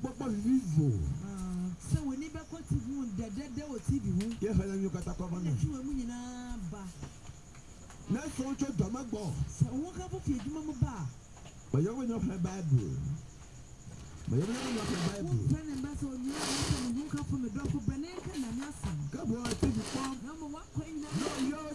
papa vivo. So we need back what TV dead or TV. Yes, I am your catacomb. That's what you're done. So what have you done? But you will not have Bible. But you will not have Bible. Friend and Basso, you come from the drop of Braneka and Nassan. Come on, TV pump. Number one coin. No, you're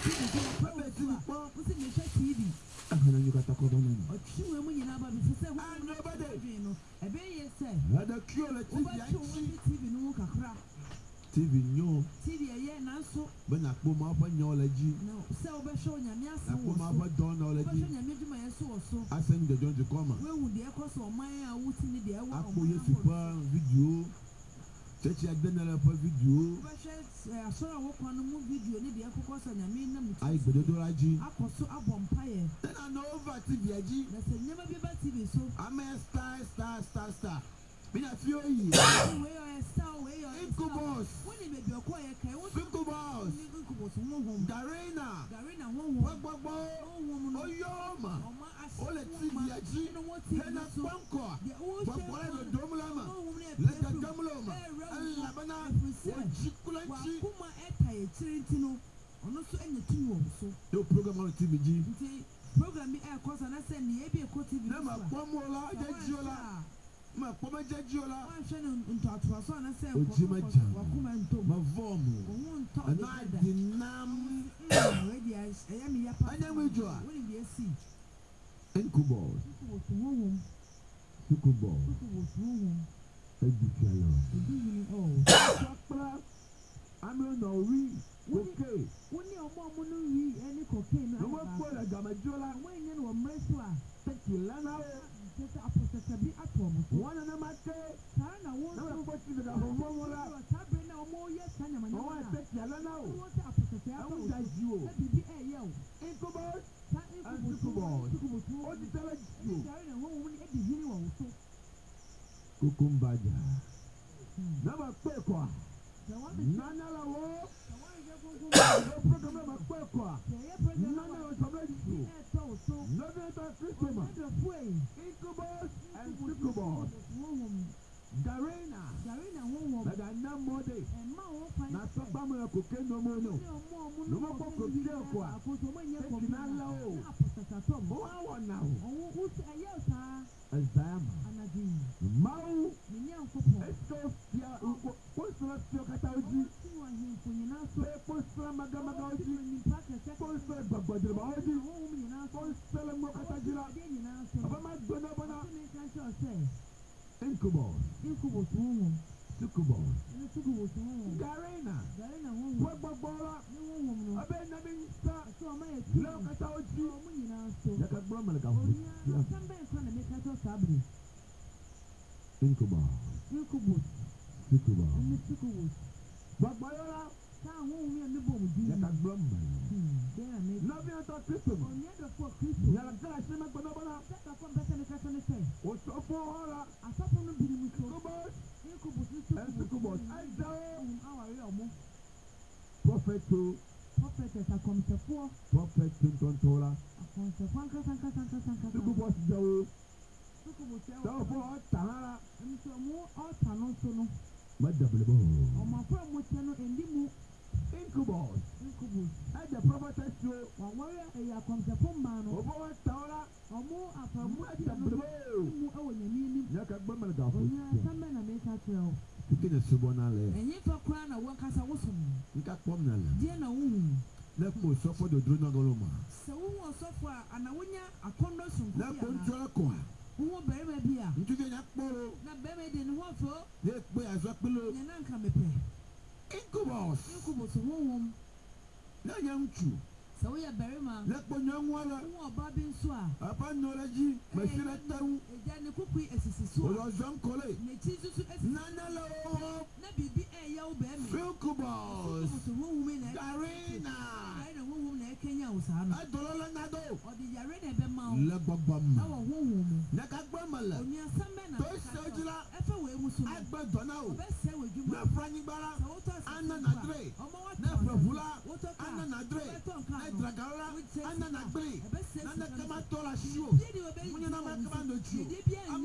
TV. You got a common. Or two women in Abba before nobody. A bay said, the cure TV no crack. TV no. TV a year now so. But I put my knowledge. No, so be showing your yes. I put my knowledge. I send the John to come. Where would the echoes of my wood in the air? I put your video. Church had done a video. I saw a walk on the movie video. The echoes and I mean them. I could do IG. I was so up on fire. Then I know over TV. I said, never be bad TV. So I'm a star. Been a few years. Where I star, where you Incubus. When you make your quiet, Incubus. Darena. Oh, Yoma. All the TV. Then a bunker. But whatever Domulama. Let the Domulama. And Labana. Chikulanchi. No program on TV. Program me air course and I send the AB TV. Never Pomola, Jajiola. Ma Poma Jajiola. I'm sending into a person and I said, my form. And I did nam. I am your partner. What did you see? Incubus. Sukubo. I'm no read. Okay. When your mom will read any cocaine, no one for a Gamajola when you were Mesua. Take you Lana. One of them I say, I won't know what you got from Momola. I more yes, and I'm not take Yalana. I will die you. Incubus and Sukubo. What did tell you? Kukumbaja. Never Pekwa. Nana la wo. Program Pekwa. Nana was already true. November Christmas. Incubus and Sukubo. Darena. But I know more day. Not so bummer cocaine no more. No more cocaine. Now. Azama. Mau. Esto ya postura sio katauji. Postura magamagaji. Postura babadrbaji. Postura mokatajira. Abama bona. Incubus. Sukubo. Garena. Wababora. Abe naminsta. Lokatauji. Yakabromal gafu. Incubus. Sukubo. Babora. Yakabromal. Naviata Christmas. Yakasema bonabona. What's up for her? Incubus. Prophet to Prophet Tontola. Incubus Joe. Therefore, Tahara. Incubus. At the prophetess show, over Taura, or more after Speaking of Subonale, and if a crown of one casa was you got Pomnal, dear no woman. Let me suffer the Drunagoloma. So who was suffer and a winner, a condom, not Pontracoa. Who will bury my beer? Into the Napolo, not buried in waffle, let me as a pillow, and uncommon pay. Incubus, woman. No young true. So we are very much. Let one young water, who are Bobby Swa, upon knowledge, Machina Town, a Janny Cookie as a sister, or John Collet, Nana Low, Nabi be a yow baby, Incubus, woman, Arena, a woman, Kenya, I don't know, or the Yarena Bemau, Lababam, our woman, Nakabamala, near some men, FOA was I but don't know, best say with you, Franny Barra, Anna Nadre, Never Hula, Anna Nadre. Dragara, Anna Nagri, Nana Kamatola Shoe, Munana Commando Chu, Amanda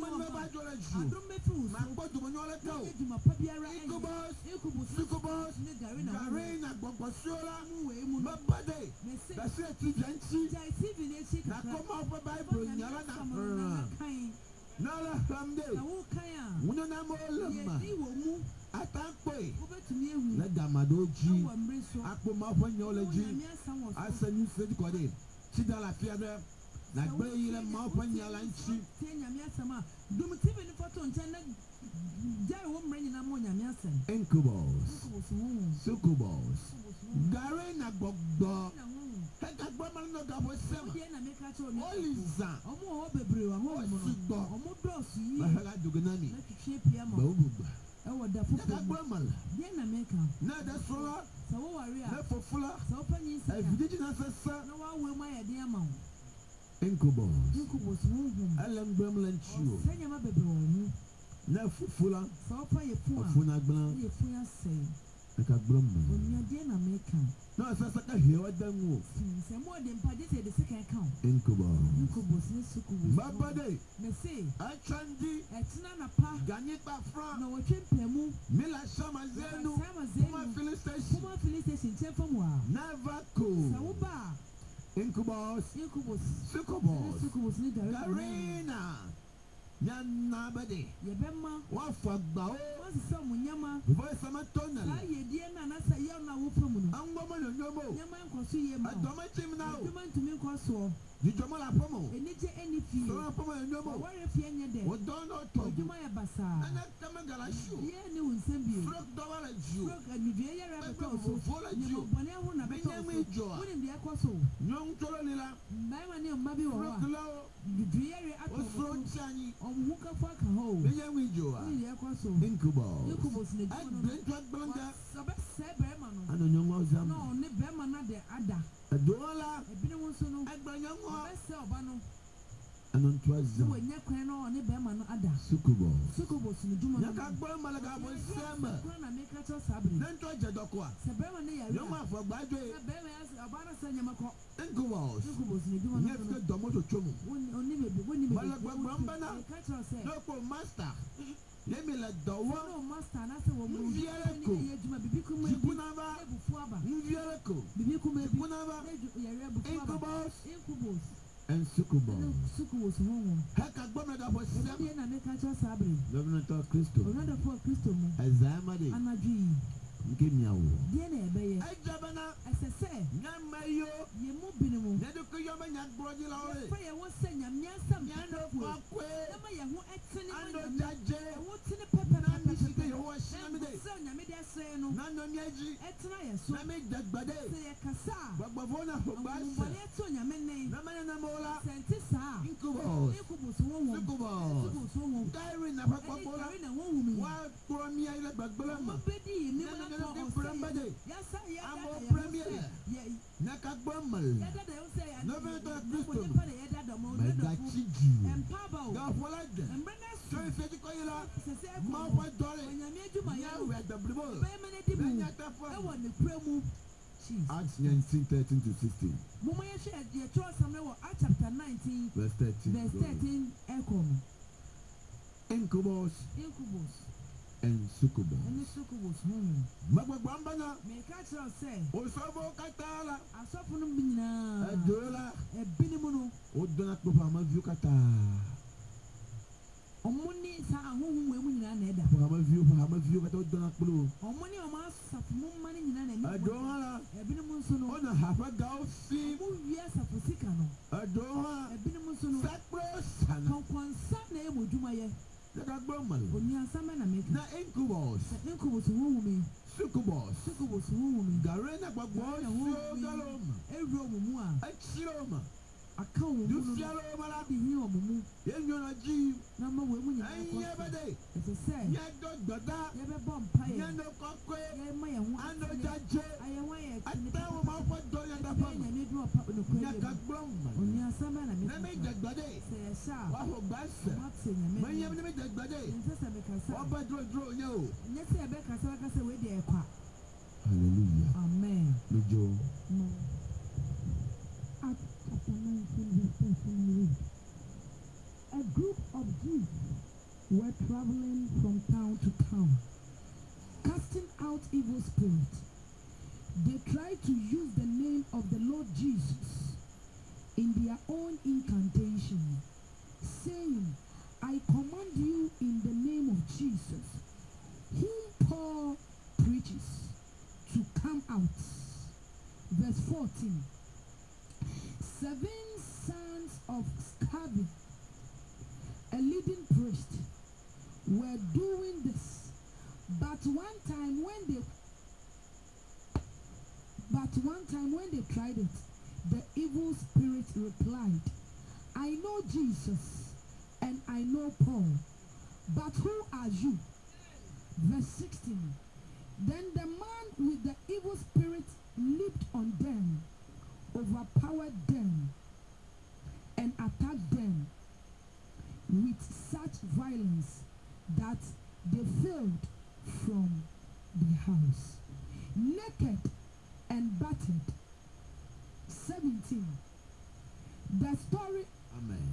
Acts 19:13-16. Acts chapter 19, verse 13. Verse 13. Incubus and succubus. Magbambana. Osobo katala. Adola. Odona kupa mavu kata. Omuni sa ahunhun we mu nyina na eda. Mavu kata odona kulo. Omuni o ma safu mu mani nyina na mi. Adola. Ebinimu nso no. Ona hafa gausi. Mu wiya safu sika no. Adola. Ebinimu nso no. Sakrosan. Konkonsa na e modwuma ye. Oni asama na make. Na incubus. Incubus hu mi. Succubus hu mi. Garena gbagbo so galoma. Ewo mu a. Achiroma. Aka wo mu. Du fialo mala di hi o mu. Yenyo na ji. Na ma we mu nyina ko. Anya bade. Ese se. Nya do doda. Ye be bom pa ye. Nya no kokwe. Ye ma ye hu. Ano jaje. Aye wa ye. Ata wo ma fo do ya da pa. Nya ni do pa no ko. Nya kagbom. Oni asama na make. Na me jagbade. Se ya sha. Wa ho gbase. Ma se nya me. Manya me jagbade. Nse se me kasa. Oba dro nya o. Nya se be kasa we de e kwa. Hallelujah. Amen. Mejo. Acts chapter 19 verse 13. A group of Jews were traveling from town to town, casting out evil spirits. They tried to use the name of the Lord Jesus in their own incantation, saying, I command you in the name of Jesus, whom Paul preaches, to come out. Verse 14. 7 sons of Sceva, a leading priest, were doing this, but one time when they tried it, the evil spirit replied, I know Jesus and I know Paul, but who are you? Verse 16. Then the man with the evil spirit leaped on them, overpowered them, and attacked them with such violence that they fled from the house, naked and battered. 17. The story. Amen.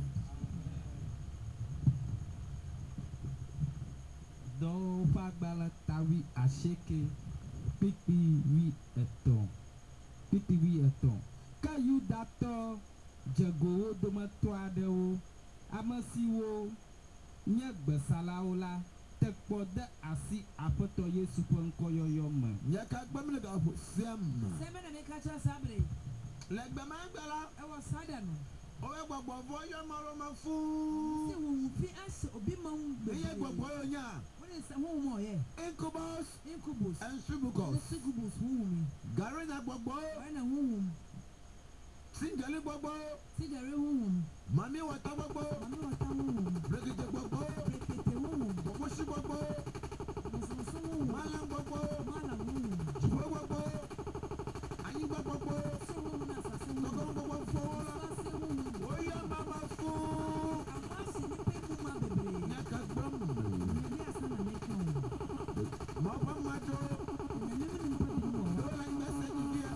Do fagbala tawi asheke pipi wi eton. Pipi wi eton. Kayu dato jago domato adewo amasiwo nyegbesalawo la tekpo de asi apeto Yesu ƒe ŋkɔ yɔyɔ me. Nyaka gbemle ga ƒo siam. Sebe na meka cha sabre. Le gbema gbela. Ewo sada no. Owe gbogbo vo yo maro ma fu. Se wo fi ase obi ma wu gbe. Eye gbogbo yo nya. Wọ́n ṣe wọ́n mọ̀ ọ́ yẹ. Incubus. And subukos. Incubus wọ́n wù mí. Gari na gbogbo. Wọ́n na wọ́n wù mí. Singeli gbogbo. Sigari wọ́n wù mí. Mami wata gbogbo. Mami wata wọ́n wù mí. Brekete gbogbo. Brekete wọ́n wù mí. Gbogbo si gbogbo. Bọ̀sọ̀sọ̀ wọ́n wù mí. Malam gbogbo. Malam wọ́n wù mí. Jùbọ́ gbogbo. Ayígbọ́ gbogbo. Ṣé wọ́n wù náà sàṣẹ́ wọ́n wù mí? Gbogbo gbogbo fowó la. Sàṣẹ́ wọ́n wù mí. Oya mama fún. Àwọn àṣì ní pé kú máa bèbèrè. Nyaka gbọ́m. Ìyẹ̀dí àṣà nà mẹ́ka o. Mọ̀ fún majo. Ìyẹ̀dí mi ní pẹ́ bí wọ̀. Lọ́la gbẹ́sẹ̀ ní bíyà.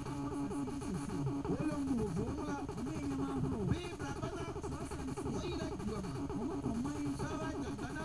Wọ́n ń wò fún la. Ọmọ ẹ̀yẹ máa ń rò. Bí Brabana. Sọ́ọ̀sẹ̀ ń sè. Wọ́n yí lẹ́ jù ọmọ. Ọmọ kọ̀ mọ́ yín. Sábà jàgbáná.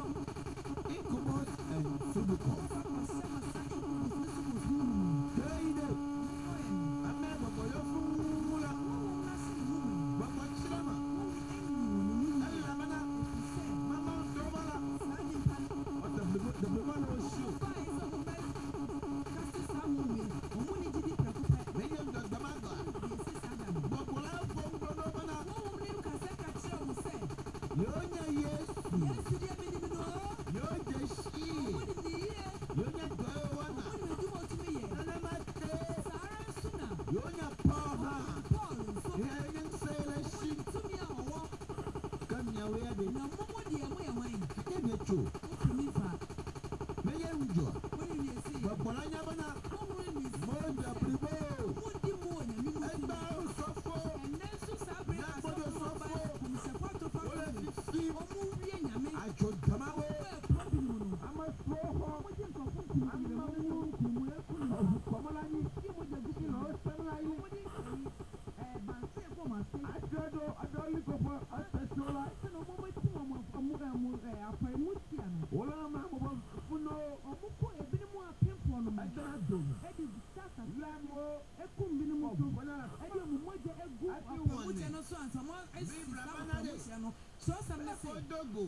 Incubus and subukos. Ọ̀sẹ̀ màsá Incubus ní Incubus wù mí. Kéyìdé. Amẹ́ gbogbo yóò fún la. Wọ́n wù náà sí ìwú mi. Gbogbo chirama. Wọ́n wù ẹ̀yìn wù mí. Ẹ̀yìn lamana. Ìfisẹ́. Mama Tobala. Sáà ní pa. Ọ̀tẹ̀ dèbèmọ́ ló ṣù. Ọba yìí sọ fún bẹ́ẹ̀. Kásì sáà wù mí. Òun ní jíjí pẹ̀kú pẹ̀. Lẹ́yìn gbàgbàmàgbà. Yẹ sí sáà dà mí. Gbogbo la fọ́ gbogbo bọ́nà. Wọ́n wù mí ní kàṣẹ́ kàṣẹ́ òun sẹ́. Yóò nyẹ Yéésù. Yẹ́sù díẹ̀ mi ní mi nù ọ́. Yóò jẹ sí. Òun ní nìyí. Yóò nyẹ gbọ́ wọnà. Òun ní ìdúmọ̀ tún mi yẹ. Nana ma tẹ. Sàárà ń súnà. Yóò nyẹ pọ̀ ha. Paul nso. Yóò nyẹ nsẹ́lẹ̀ sí. Túnmí àwọ̀. Kàmìyàwó yẹ de. Na mọ́mọ́ di ẹ̀mú yẹ̀ wọ́n yìí. Kẹ́kẹ́ mi tso. Ó fi mí fa. Mẹ́yẹ wùjọ. Wọ́n ní ìyẹn sí. Gbogbo la nyẹ bọ́nà. Wọ́n mú mi sí. Mo jà piribo. Wọ́n dí mu wọ̀ nyàmí mu sí. Ẹgbẹ́ sọ́fọ́. Ẹ̀nẹ́ nso sábẹ́ Nyàgbọ́dọ̀ àsọ̀kọ̀ ọba sọ́fọ́. kùmìsẹ̀kọ́ tó fà Wọ́n lè kùmì. fi sí. Ọmú wíyẹ nyàmí. Àjò dàmáwó. Bẹ́ẹ̀ pọ́bì mu nù. Àmọ́ sọ́fọ́. Wọ́n jẹ́ nǹkan fún kùmì. Àmọ́ wú kùmù ẹ̀kún. Ọ̀hùnkọ́mọ́lá yín. Kí mo jẹ gúgú Ìlọ náà. sẹ́mọ́lá yín. Wọ́n ní bàǹsẹ̀ fún màá sí. Àjọ̀dọ̀ ọ̀dọ́líkọ̀fọ̀ ọ̀tẹ̀sọ́lá. Ẹ̀sìn ọmọ bẹ́ẹ̀ tí wọ́n àpọ̀ ẹ̀mú sí àná. Wọ́n lọ́wọ́ máa mọ̀ bọ́ fún náà. Ọmú kó ebinom apemfo no mo. Ẹgbẹ́ dùn. Ẹdi sasa Lámọ́. ekum binom so. Ọ̀bọ̀nà. Ẹdi ọmọmọjẹ egu Àti ọmọmọjẹ wọ̀nì. no so ansamo esi Bí sáwọn Brabana dé. ọmọmọjẹ no. So sam na say. Odogo.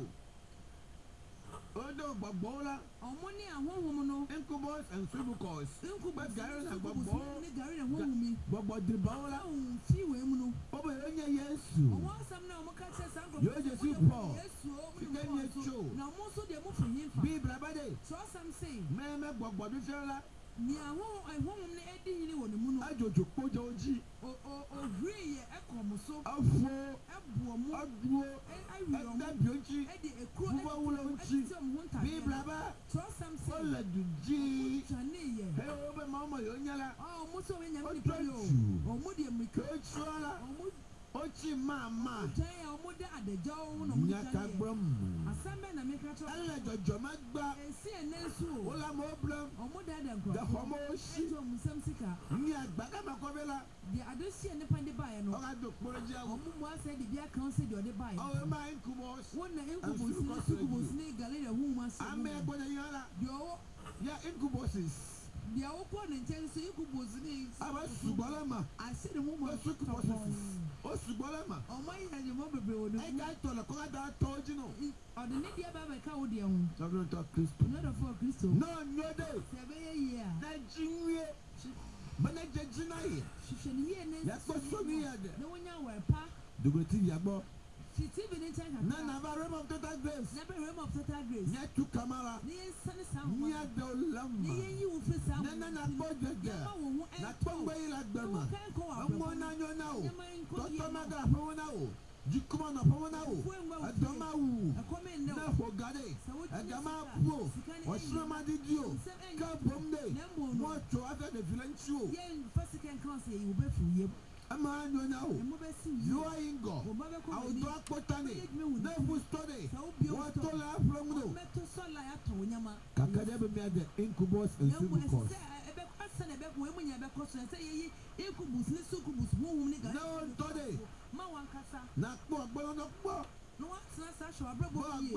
Odo gbogbo la. Ọmọ ní ahọ́hom no. Incubus and subukos. Incubus Gari na ní gbogbo. gari na wọ́n wù mí. Gbogbo dìbò la. Ọ̀hún fi ìwé mu no. Ọbẹ̀ yóò nyẹ Yéésù. Ọwọ́ asam náà ọmọ ká kyerẹ sáà nkọ̀ọ̀fọ̀. Yóò jẹ sí Paul. Yéésù ọmọ ní Sika mọ̀ ni ọ̀tọ̀. etso. Na ọmọ nso deɛ mo fi yín fa. Bí Brabade. So sam say. Mẹ́mẹ́ gbogbo bí fẹ́ la. Ní ahọ́hom ní ẹdi yìí ni wọ̀ ní mu no. Àjòjò kpọ́jà ojì. Ohuri yɛ ɛkɔ mo so. Afọ. Ɛboɔ mu. Adúró. Awi ɔmo. Ẹgbẹ́ bìọ́njì. Ɛdi ekuro Bùbá wúlò ojì. ɛti ɔmo ho ntadeɛ. Bí Braba. Trɔsam Ó sɛ. lè dùn jí. Twane yɛ. Ẹ o bẹ máa mọ̀ yóò nyẹ́ la. Ɔmo sɛ ɔmo nyame Ó nipa yi o. tọ́jú. Ɔmo deɛ mmirika. Kéjọ́ la. Ɔmo Ó ti máa máa. twan yɛ ɔmo de adagya wo na ɔmo Nyaka twan yɛ. gbọ́ mu. Asɛm bɛ na meka kyerɛ. Ẹlẹ́ jọjọ ma gba. Esi ɛnɛ nso Ó o. la mọ̀ ó bilẹ̀. Ɔmo dada Dẹ̀fọ̀ nkurɔfoɔ. mọ̀ ó sí. Ɛti ɔmo nsɛm sika. Ní àgbàdo àmàkọ́ bí la. Deɛ ade hyia nipa de baeɛ no. Ọ̀ka tó kpọ́rọ̀ jẹ́ àwọn. Ɔmo mu asɛ de bi aka wo sɛ deɛ ɔde baeɛ. Ọ̀wé máa ń kú bọ́. Wɔn na nkubos ne sukubos ne I'm going to yara. Yeah, incubuses. The open intense incubus needs. I was Subalama. I said a woman sucubuses. Oh, Subalama. Oh, my, and your mobile. I got to the color that told you. Or the Nidia Baba Caudium. I'm going to talk Crystal. Not a for Crystal. No, no, day. 7 years. Nigeria. But I did deny it. She should hear That's what so near. No one know where pa. Do go to Yabo. She TV in time. None of our realm of total grace. Never realm of total grace. Near to Kamara. Near Sunny Sound. Near the Lamba. Near you for some. Nana Bodja. Not Bombay like Burma. I'm one on you now. Totomaga Ponao. Jukuma Ponao. A Domau. A comment now for Gade. A Gama Pro. Or Shrama did you? Come from day. More to other the villain show. Yen first can say you be for you. A man you know. You are in God. I'll talk botany. Never study. What to laugh from you? Kakadebe made the incubus and succubus. No, today. Not more, but not more. No, that's not so. I'm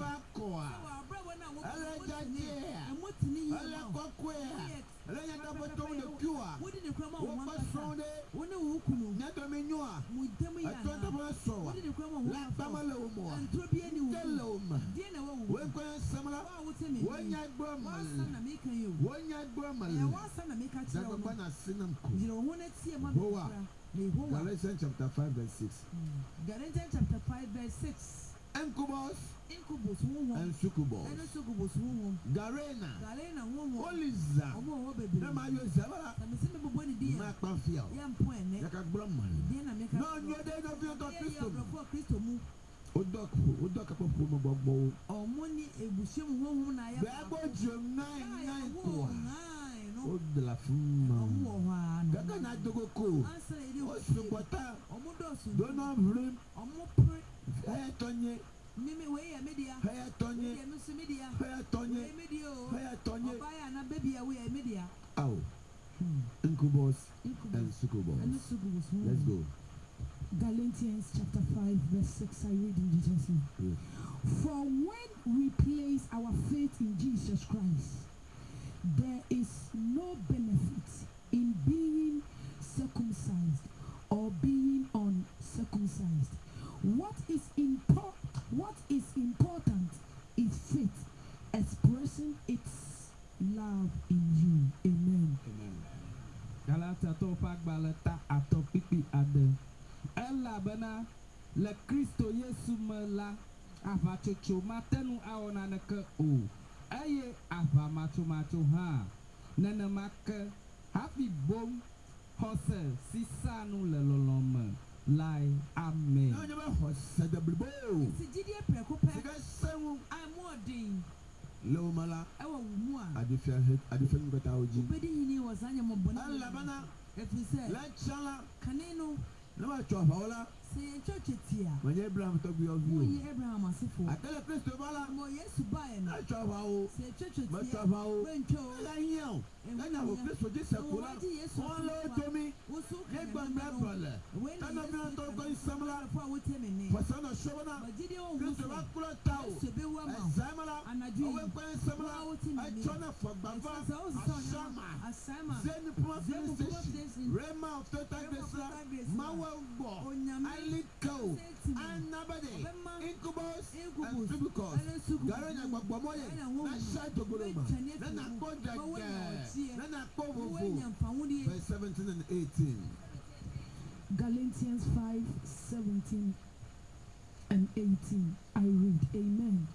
Galatians chapter 5 verse 6. Galatians chapter 5 verse 6. Incubus and succubus. Garena. Oliza. Namayo Zabara. Macpafia. Yakabroman. No, you don't know Christo. Udok upon Bobo. Or money a bushim home. I am 9 Oh, de la fuma. Gaga na dogo ko. Oh, subota. Don't know him. Hey, Tony. Mimi way a media. Hey, Tony. Media. Hey, Tony. Hey, Tony. Buy an baby away a media. Oh. Incubus and succubus. Let's go. Galatians chapter 5 verse 6. I read in Jesus' name. Yes. For when we place our faith in Jesus Christ, there is no benefit in being circumcised or being uncircumcised. What is important is faith expressing its love in you. Amen. Galata to pagbalata ato pipi ade. Ella bana le Kristo Yesu mela avachocho matenu aona neke o. Aye ava macho ha. Nana make happy bom hose sisanu le lolome. Lai amen. No, you have the blue. I'm more ding. Low mala. I want more. I defend what I would do. He was animal Labana. If we say, like Shala. Canino. No, I chop hola. Say, church it here. When Abraham took you of you. Abraham, I say, I tell a Christo Bala. More yes to buy and I chop how. Say, church it but chop how. When Joe. And I will place for this. One Lord to me. Get my brother. When I'm not going somewhere for son of Shabana. Christo Bakula Tau. Zamala. And I do it similar. I turn up for Baba. Asama. Zen Prophet. Rema of Total Grace. Mawa Bo. Aliko. And nobody. Incubus. And Subucos. Garana Babomoye. Nasha to Guruma. Then I put that. Then I put verse 17 and 18. Galatians 5:17 and 18. I read. Amen.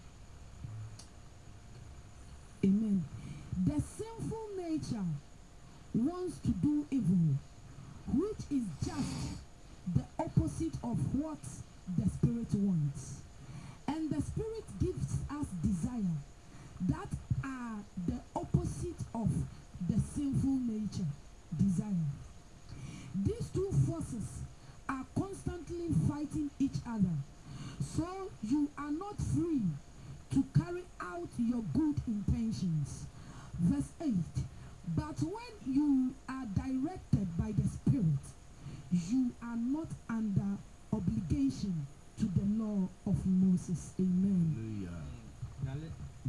Amen. The sinful nature wants to do evil, which is just the opposite of what the Spirit wants. And the Spirit gives us desire that are the opposite of the sinful nature, desire. These two forces are constantly fighting each other, so you are not free to carry out your good intentions. Verse 8, but when you are directed by the Spirit, you are not under obligation to the law of Moses. Amen.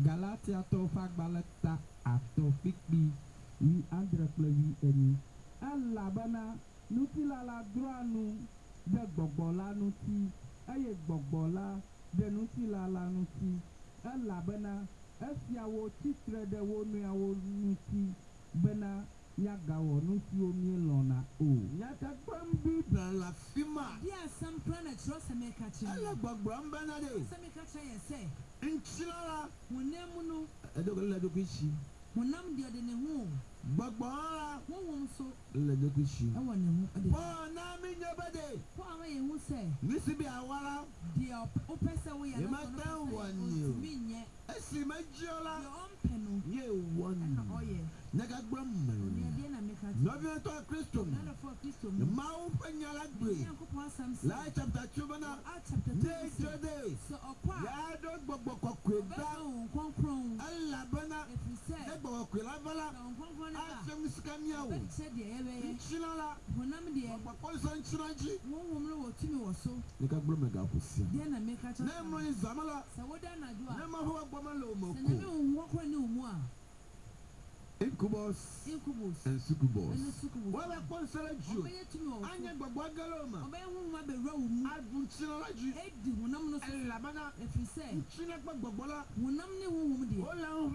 Galatia to fagbaleta ato pikpi wi andre plevi eni. Elabana nuti la la droanu de gbogbola nuti eye gbogbola de nuti la la nuti. Elabana efiawo titre de wo nuawo nuti bena yagawo nuti omie lona o. Nyata kwambi na la fima. Dia some planet rosa make a change. Ela gbogbomba na de. Some make a change say. Nchilala. Munemunu. Edogola dokishi. Munam dia de ne hu. Gbogbora. Won so. Le dokishi. I want ne hu. Po na mi nyobade. Po awe ye hu say. Nisi bi awara. Dia opesa we ya na so. Mi nye. Esi majiola. Your own penu. Ye one. Oh yeah. Naga gbomma. Novia to Christo. Mau penyala gbe. La chapter 2 bana. Nature day. So okwa. Ya do gbogbo kokweba. Allah bana. Gbogbo kwela bala. Asem skamia wo. Chilala. Gbogbo so nchiraji. Nika gbomma ga kusia. Na mo izamala. Na ma ho gbomalo moko. Incubus and succubus. Well, I consider you. I never Guagaloma. Advunchilagi, and Labana, if you say, Chinapa Bobola, Munamni woman,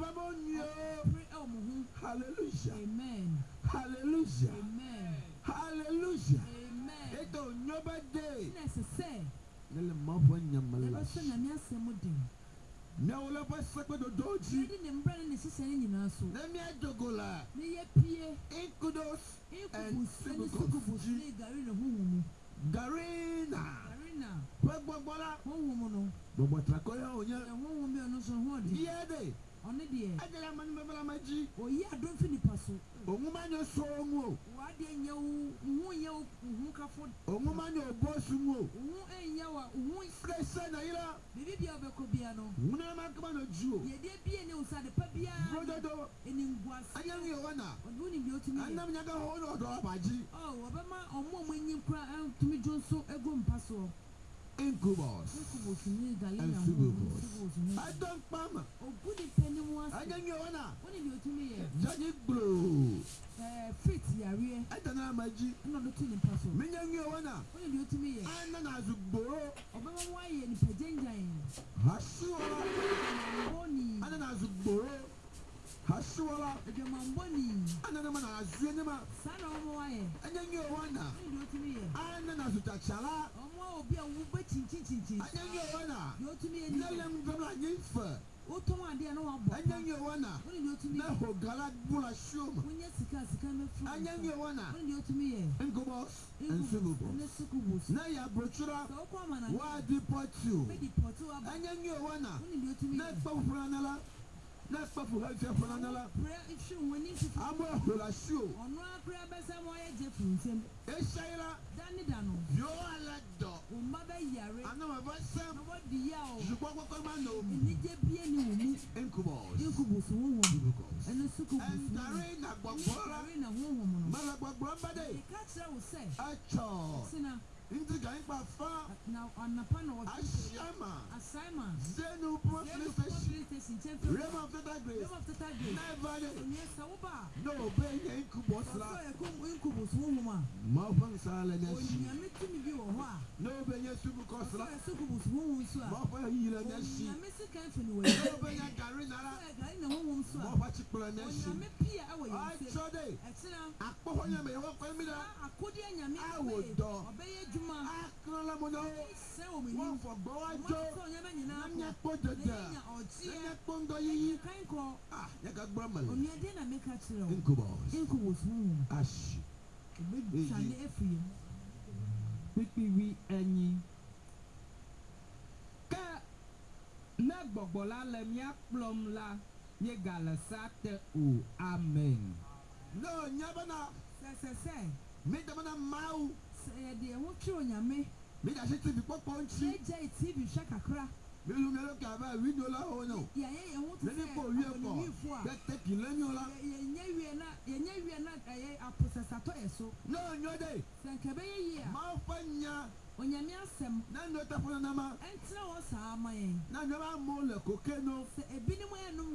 hallelujah, amen, hallelujah, amen, hallelujah, amen. Eto nobody necessary. Nella Mafan Yamala. Now, let us suck with the doji. Let me adogola. Incudos and succubus. Garina. Pagbola. Bobotrakoya. Yade. On the day, I tell a man, Mamma, oh, yeah, I don't finish pass. O woman, your soul. Why didn't you for O woman, your boss, who ain't you? Fresh son, Baby of a cobiano. Munama come on, Jew. Ye did be an outside the papia. In was I am your one. Wouldn't you to me? I'm never hold on to Abaji. Oh, Obama, or more when you cry out to me, John, so a good passo. Incubus and succubus. I don't pam. Oh, good penny was. I am your honor. What did you to me? Johnny Blue. Fit, Yari. I don't know my G. I'm not looking in passo. Meaning your honor. What did you to me? I'm not as a borough. Obama, why in Pajanga? Hashua. Bonnie. I don't know as a borough. Hashua. The Mamboni. Another man as Zenema. Son of Moy. And then your honor. What did you to me? I'm not as a Tachala. Oh, be a woman, chin. I then your honor. You to me and let them go like you for. Otoma, dear, no one. And then your honor. What did you to me? No, Galak Bula Shum. When you come from. And then your honor. What did you to me? Incubus and succubus. Now you are brochura. Why deport you? And then your honor. What did you to me? Not for Franala. Not for Franala. If you win it, I'm a hula shoe. on one prayer by some way, Jeffrey. Eshaila. Danny Dano. You're a lad dog. Mother Yari. I know about some. What the yell? You walk up on no. And it be any Incubus. And the succubus. And Darina Bobola. Malababade. The catcher will say, A chaw. Sinner. Into going by far. Now on the panel of Ashama. Simon. Zenu PlayStation. Rim of the Tigris. Never. Yes, Sauba. No, Ben Incubus. Incubus woman. Mafan Silence. You are making you a while. No, Ben Yasubucos. Succubus woman. Mafan Hila Nashi. I'm missing Canfin. No, Ben Garina. I know woman's Mafan Chiplaneshi. I saw day. Excellent. I put him a walk with me. I couldn't. I would do. Juma, one for Boajo, Nanya Potada, Nanya Pondoyi, ah, Yaka Brahman, Incubus, Ash, Pipi we any. Ka na gbogbola le mia plom la ye gale sate o amen. No, Nyabana, say, make the man a mau. The Wotro Yame, make a city before Ponchi, TV Shakakra. Will you look at we know la no? Yeah, I want to let me for you for that take Leniola. We are not a processor. So, no, no day. Thank you. Malfania, on Yamiasem, none not upon a nama, and so was our my none of our mole, cocaine, a binaway no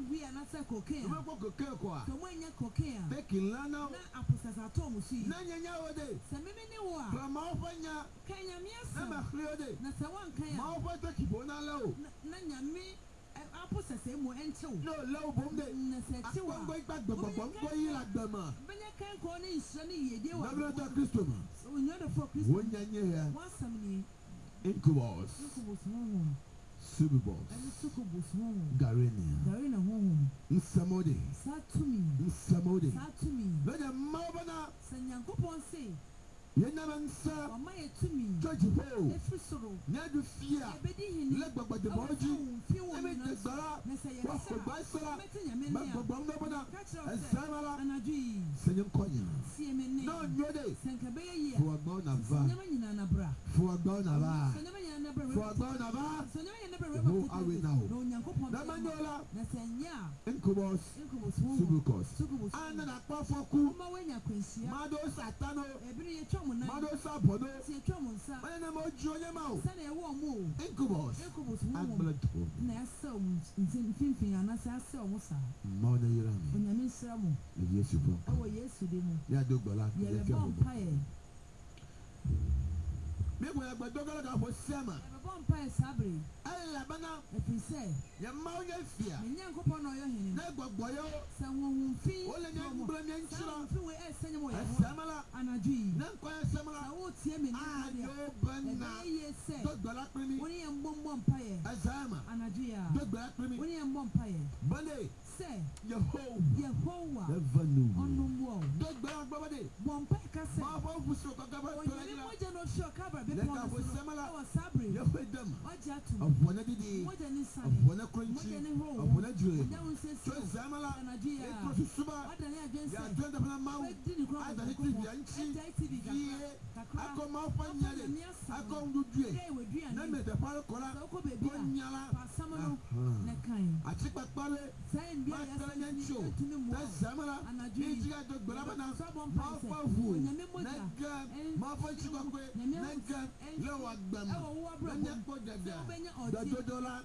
say cocaine. We go cocaine kwa. So when you cocaine. Taking lana. Na aposasa tomu si. Na nyanya ode. Se mimi ni wa. From ofanya. Kanya miasa. Na makhriode. Na se wan kaya. Ma ofata kibona lao. Na nyame aposasa mu enchew. No lao bomde. Na se chewa. Akon go igba go yi la gbama. Benya kan ko ni isra ni yede wa. Na brother Christo ma. So we know the for Christo. Wo nyanya ya. One samni. Incubus. Subibus. Garenia. Garina home. Nsamode. Satumi. Nsamode. Satumi. Loja mabana. Sanyankopon say. Yenamansa. Wama yetumi. Church ho. Efrisoro. Nyadu fia. Ebedi hini. Legbagba de boji. Eme tegbara. Wako basara. Magbagba mbana. Kacha. Esamala. Anadui. Senyenkonya. Siemene. No nyode. Sankabeye ye. Fuagba na va. Sanyama nyina na bra. Fuagba na va. Sanyama nyina na bra. Fuagba na va. Sanyama nyina na bra. Who are we now? No nyankopon. Na manyola. Na sanya. Incubus. Incubus. Subukos. Subukos. Ana na kwafoku. Oma wenya kwensia. Mado satano. Ebiri ye twa mo nan. Mado sabono. Si ye twa mo nsa. Mana na mo juonye ma o. Sana ye wo mo. Incubus. Incubus wo mo. Agbalato. Na asa ntin finfin anasa asa mo sa. Ma na yira mi. Onyame nsira mo. E Yesu fo. Ewo Yesu de mo. Ya dogbala. Ye le bon pae. Me ko ya gbadogala ka fo sema. Ye bon pae sabre. Ala bana. Efi se. Ya ma onye fia. Me nyankopon no yo hene. Na gbagboyo. Sa won fin. Ole nya mbra nya nchira. Fin we esenya mo ye. Esamala. Anadui. Na kwa esamala. Sa wo tie me ni. Ayo bana. Ye se. Dogbala primi. Woni ye mbom pae. Azama. Anadui ya. Dogbala primi. Woni ye mbom pae. Bande. Se. Yehowa. Never knew. Onumwo. Dogbala babade. Bom pae ka se. Ma fa fuso ka gaba to la gila. Moja no show kabra be Lega pon. fo semala. Wa sabre. Yefedam. Oja tu. Afwana didi. Moja ni sane. Afwana crunchy. Moja ni ho. Afwana jure. Moja un se To zamala. Anadui ya. Ekro suba. Oda ni agency. Ya twenda pana mau. Ada ni TV anchi. Vie. Ako ma fa nyale. Ako ndudue. Na me te pare kola. Ko nyala. Pasamano na kan. Atikpa pale. Sain bia ya Matala nyancho. tumi mo. Ta zamala. Anadui. Ijiga dogbala bana. Sabon Ma paise. fa fu. Onyame moja. Naga. Ma fa chikokwe. Naga. Lewa gbama. Ewo wo abro. Nanya ko dada. Obenya oje. Dodola.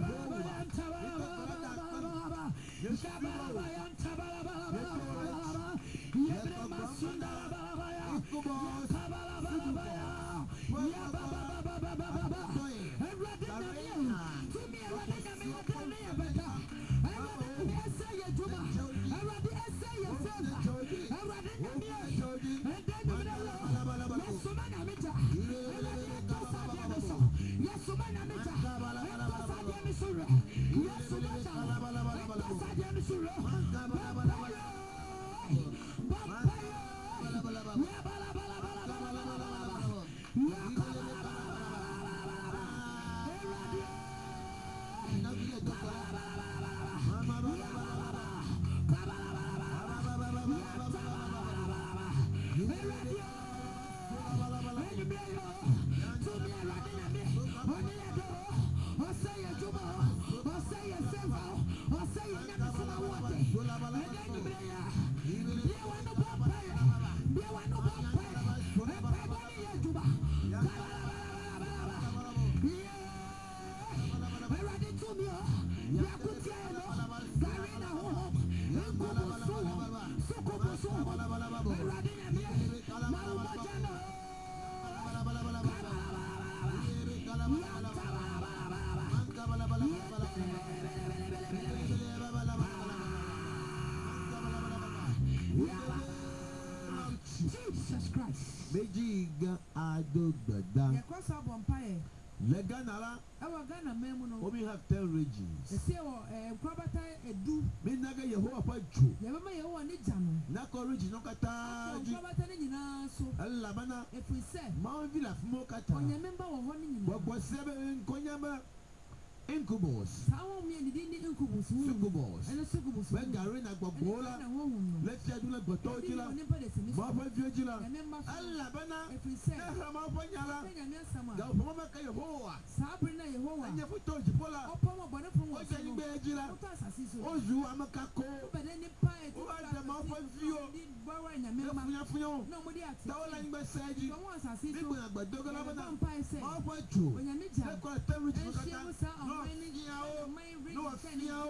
Jesus Christ. Mejiga adogbada. Ya kwa sa bom pae. Lega nala. Ewa Ghana memu no. We have 10 regions. Ese wo kwabata edu. Me naga Yehowa pa ju. Ya mama Yehowa ni jano. Na ko region no kata ju. Kwabata ni nyina so. Allah bana. Efi se. Ma villa fumo kata. Onyame mba wo ho ni nyina. Gbogbo sebe nkonyama. Incubus. Sawo mi ni di incubus. Succubus. Ene succubus. We gare na gbogbo la. Let's say do la gboto jila. Ma fa fi jila. Allah bana. Efi se. Na ha ma fa nyala. Nyame sama. Ga fa ma ka Yehowa. Sabre na Yehowa. Anya foto jipola. Opo mo bone fun wo. O je ni gbe jila. O ta asasi so. Ozu amaka ko. Bede ni pa e O ada ma fa fi o. Bawa nyame ma. Funya funya. No mo di ati. Tawola ni gbe seji. So won asasi so. Ni gbe agbodo gala bana. Ma fa ju. Onyame ja. Le ko 10 regions no kata. No No fiao.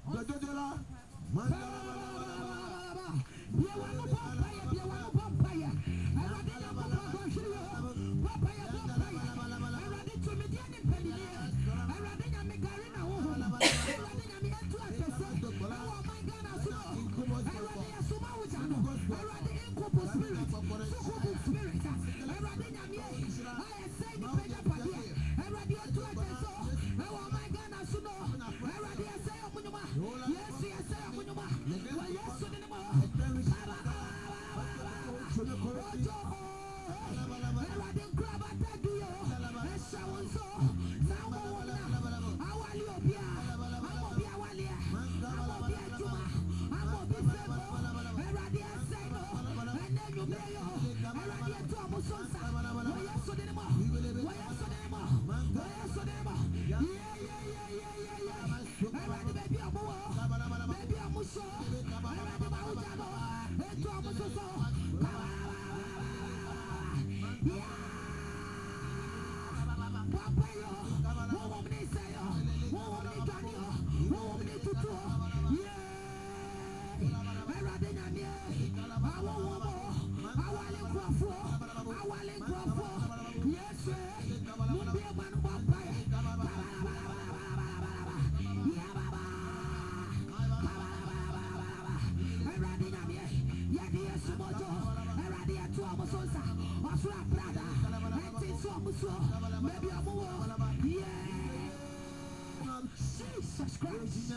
Jesus Christ.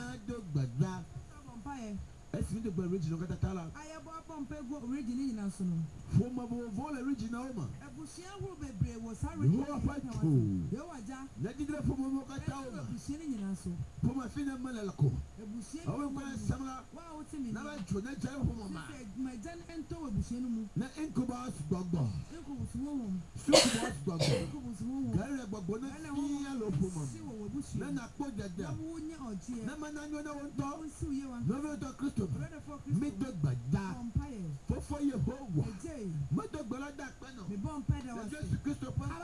Esmi de gba original kata tala. Ayabo pompe go original nyina so no. Foma bo vol original ma. Ebusia ho bebre wo sa original. Yo waja. Na digre foma mo kata o ma. Ebusia nyina so. Foma fina malako. Ebusia. Awu kwa samla. Wa o timi. Na ba jo na jare foma ma. Ma jan ento ebusia no mu. Na incubus gbogbo. Incubus wo. Incubus gbogbo. Incubus wo. Gare gbogbo na fiya lo foma. Na na ko dada. Na wo nya oje. Na mananyo na wonto. Nsi ye wa. No ve to Christo. Me do gbada. Fofo Yehovah. Me do gbada peno. Me bon pa da wa. Jesus Christo pa.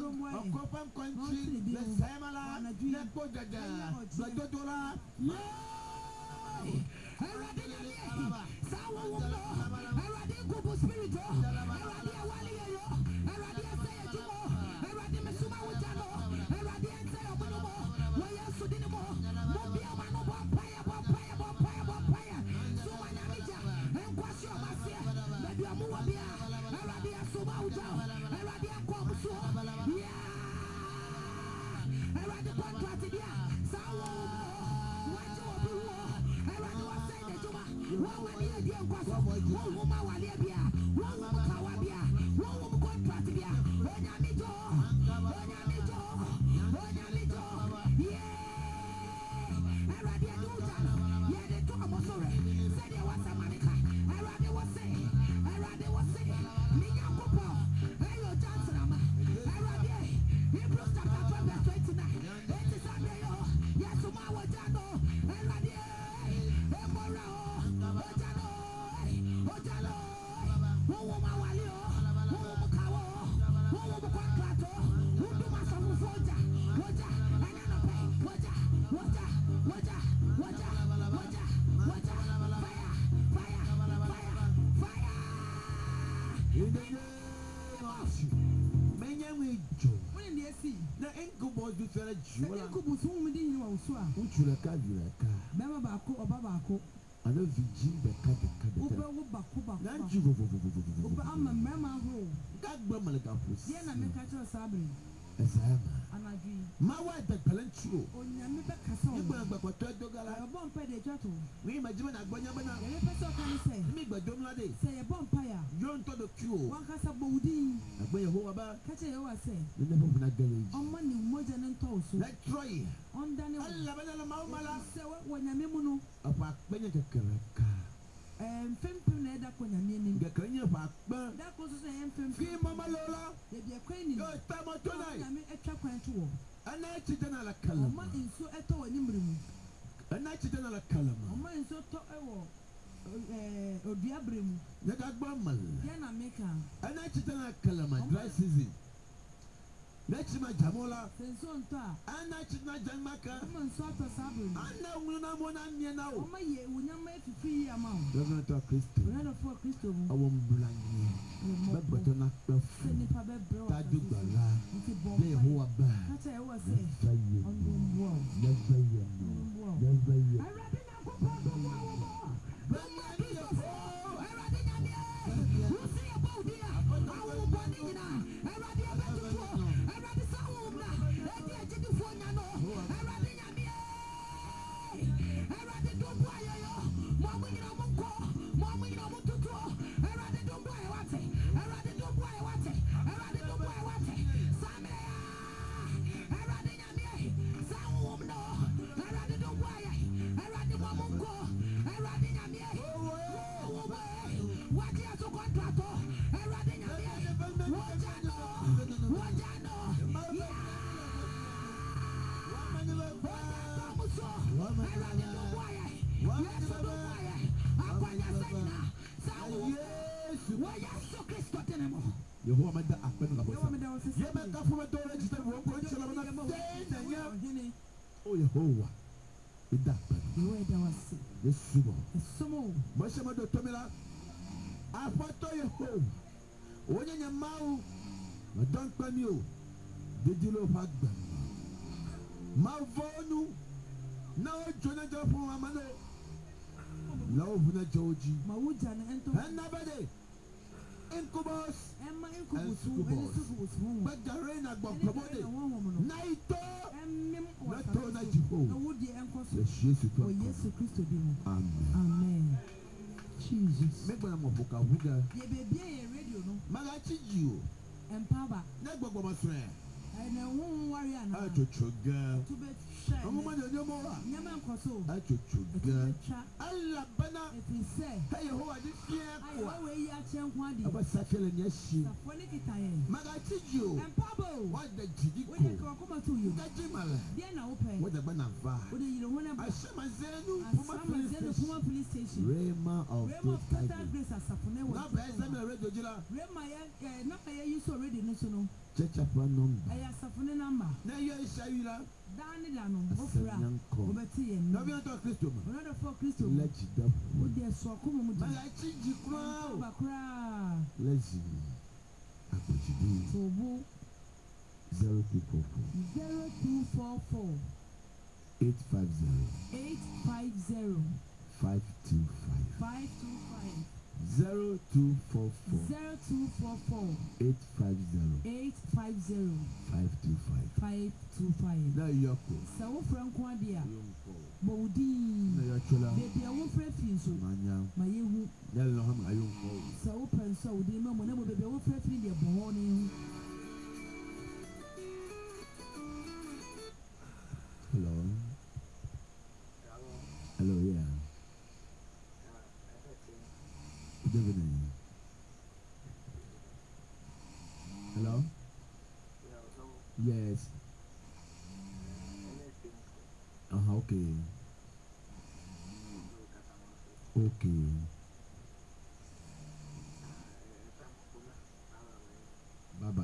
Yeah. Amen. Jesus. Empower. And a woman warrior. I to girl. To be shy. A woman in your mother. Yaman Cosso. I to girl. I love Bana. If he say, hey, who are this year? I always ask him one day. About such a yes. Magachi you. And Pablo. What the Gigi? When you come to you. Then open. What the Banava. What do you want to I saw my Zenu. Police station. Rema of Grace as Sapone. Not bad. I'm a regular. Rema, not I use already national. Church of one number. I have a number. Now you are Shayla. Danny Dano. Obeti and no Christo. Another for Christo. Let you up. Would there so come? I teach you cry. Let's see. I put you 0244 850 525 0244 850 525. Now you're cool. So, Frank Wadia. Bodi. Baby, I won't refuse. so ma yehu yalla no ham ayun ko sa open so we dey ma mo na mo bebe wo free dey bon ni hello hello yeah good evening hello yes okay okay baba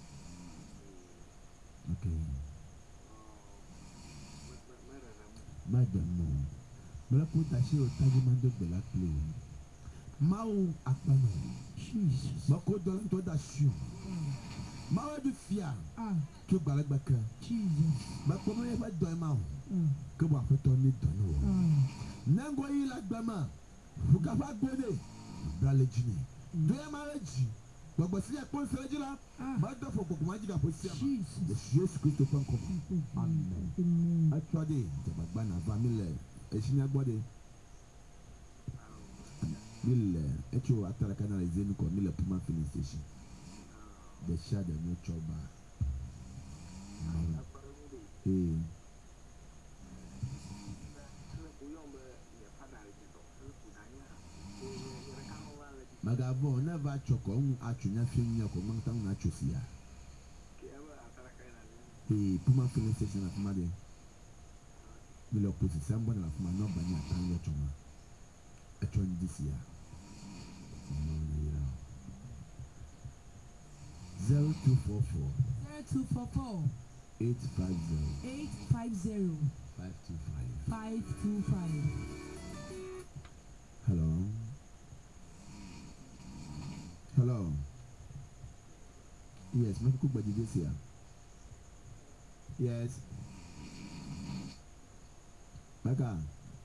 okay madam mala ko tashi o taji mando bela play mau apano Jesus bako dolan to da shu mau du fia to gbalagba kan Jesus bako mo e ba do ma ko ba fe to ni do no nango yi la gbama fuka fa gbode brale jini do ya marriage gbogbo si e pon sele jila ma do fo kokuma jiga po si ama Jesus Christ pon ko amen actually je bagba na family e sinya gbode mille echo atara kana izenu ko mille Puma filling station the shadow no choba magabo never choko achunya finya ko mangtang na chosia Puma filling station at made mille opposition bon la Puma no banya tan yo choma echo this year 0244 850 525 hello yes me cook body this year yes Maka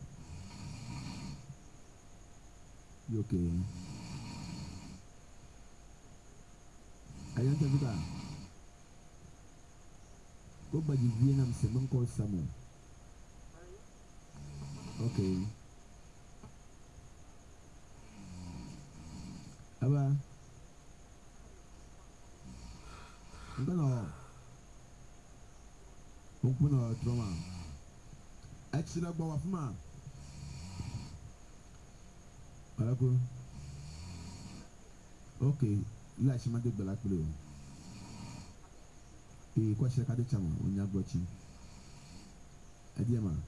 you okay ayanta buka ko badi Vietnam se man ko Samu okay aba ngano kumpuno trauma actually gba wa fuma alako okay ila shi ma de gbala pele o ko se ka de chama onya gbochi adiema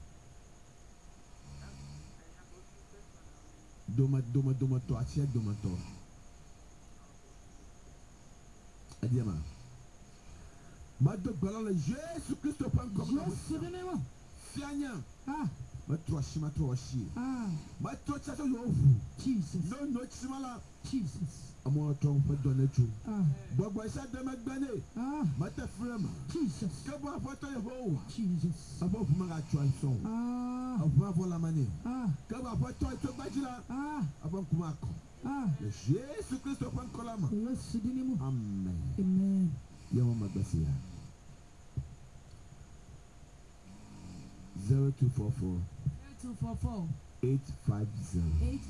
doma to achi doma to adiema ma de gbala le Jesus Christ pan comme Jesus fianya ma troshi ma trocha so yo Jesus no chimala Jesus amo ton fa donetu gbogbo isa de magbane ma te frema Jesus ke bo afoto ho Jesus abo fuma ga chanson abo abo la mane ke bo afoto to gbajira abo kuma ko Jesus Christ pan kolama amen amen yawo magbasia 0244 850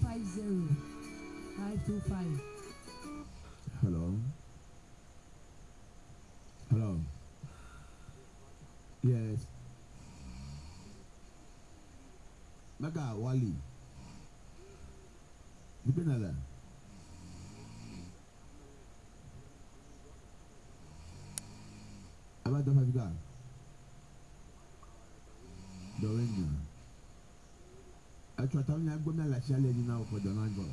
525 hello yes Maka Wali Dipinala Abado Fafiga Dowenya Atwa tawnya gbona la chale ni na okodo na njo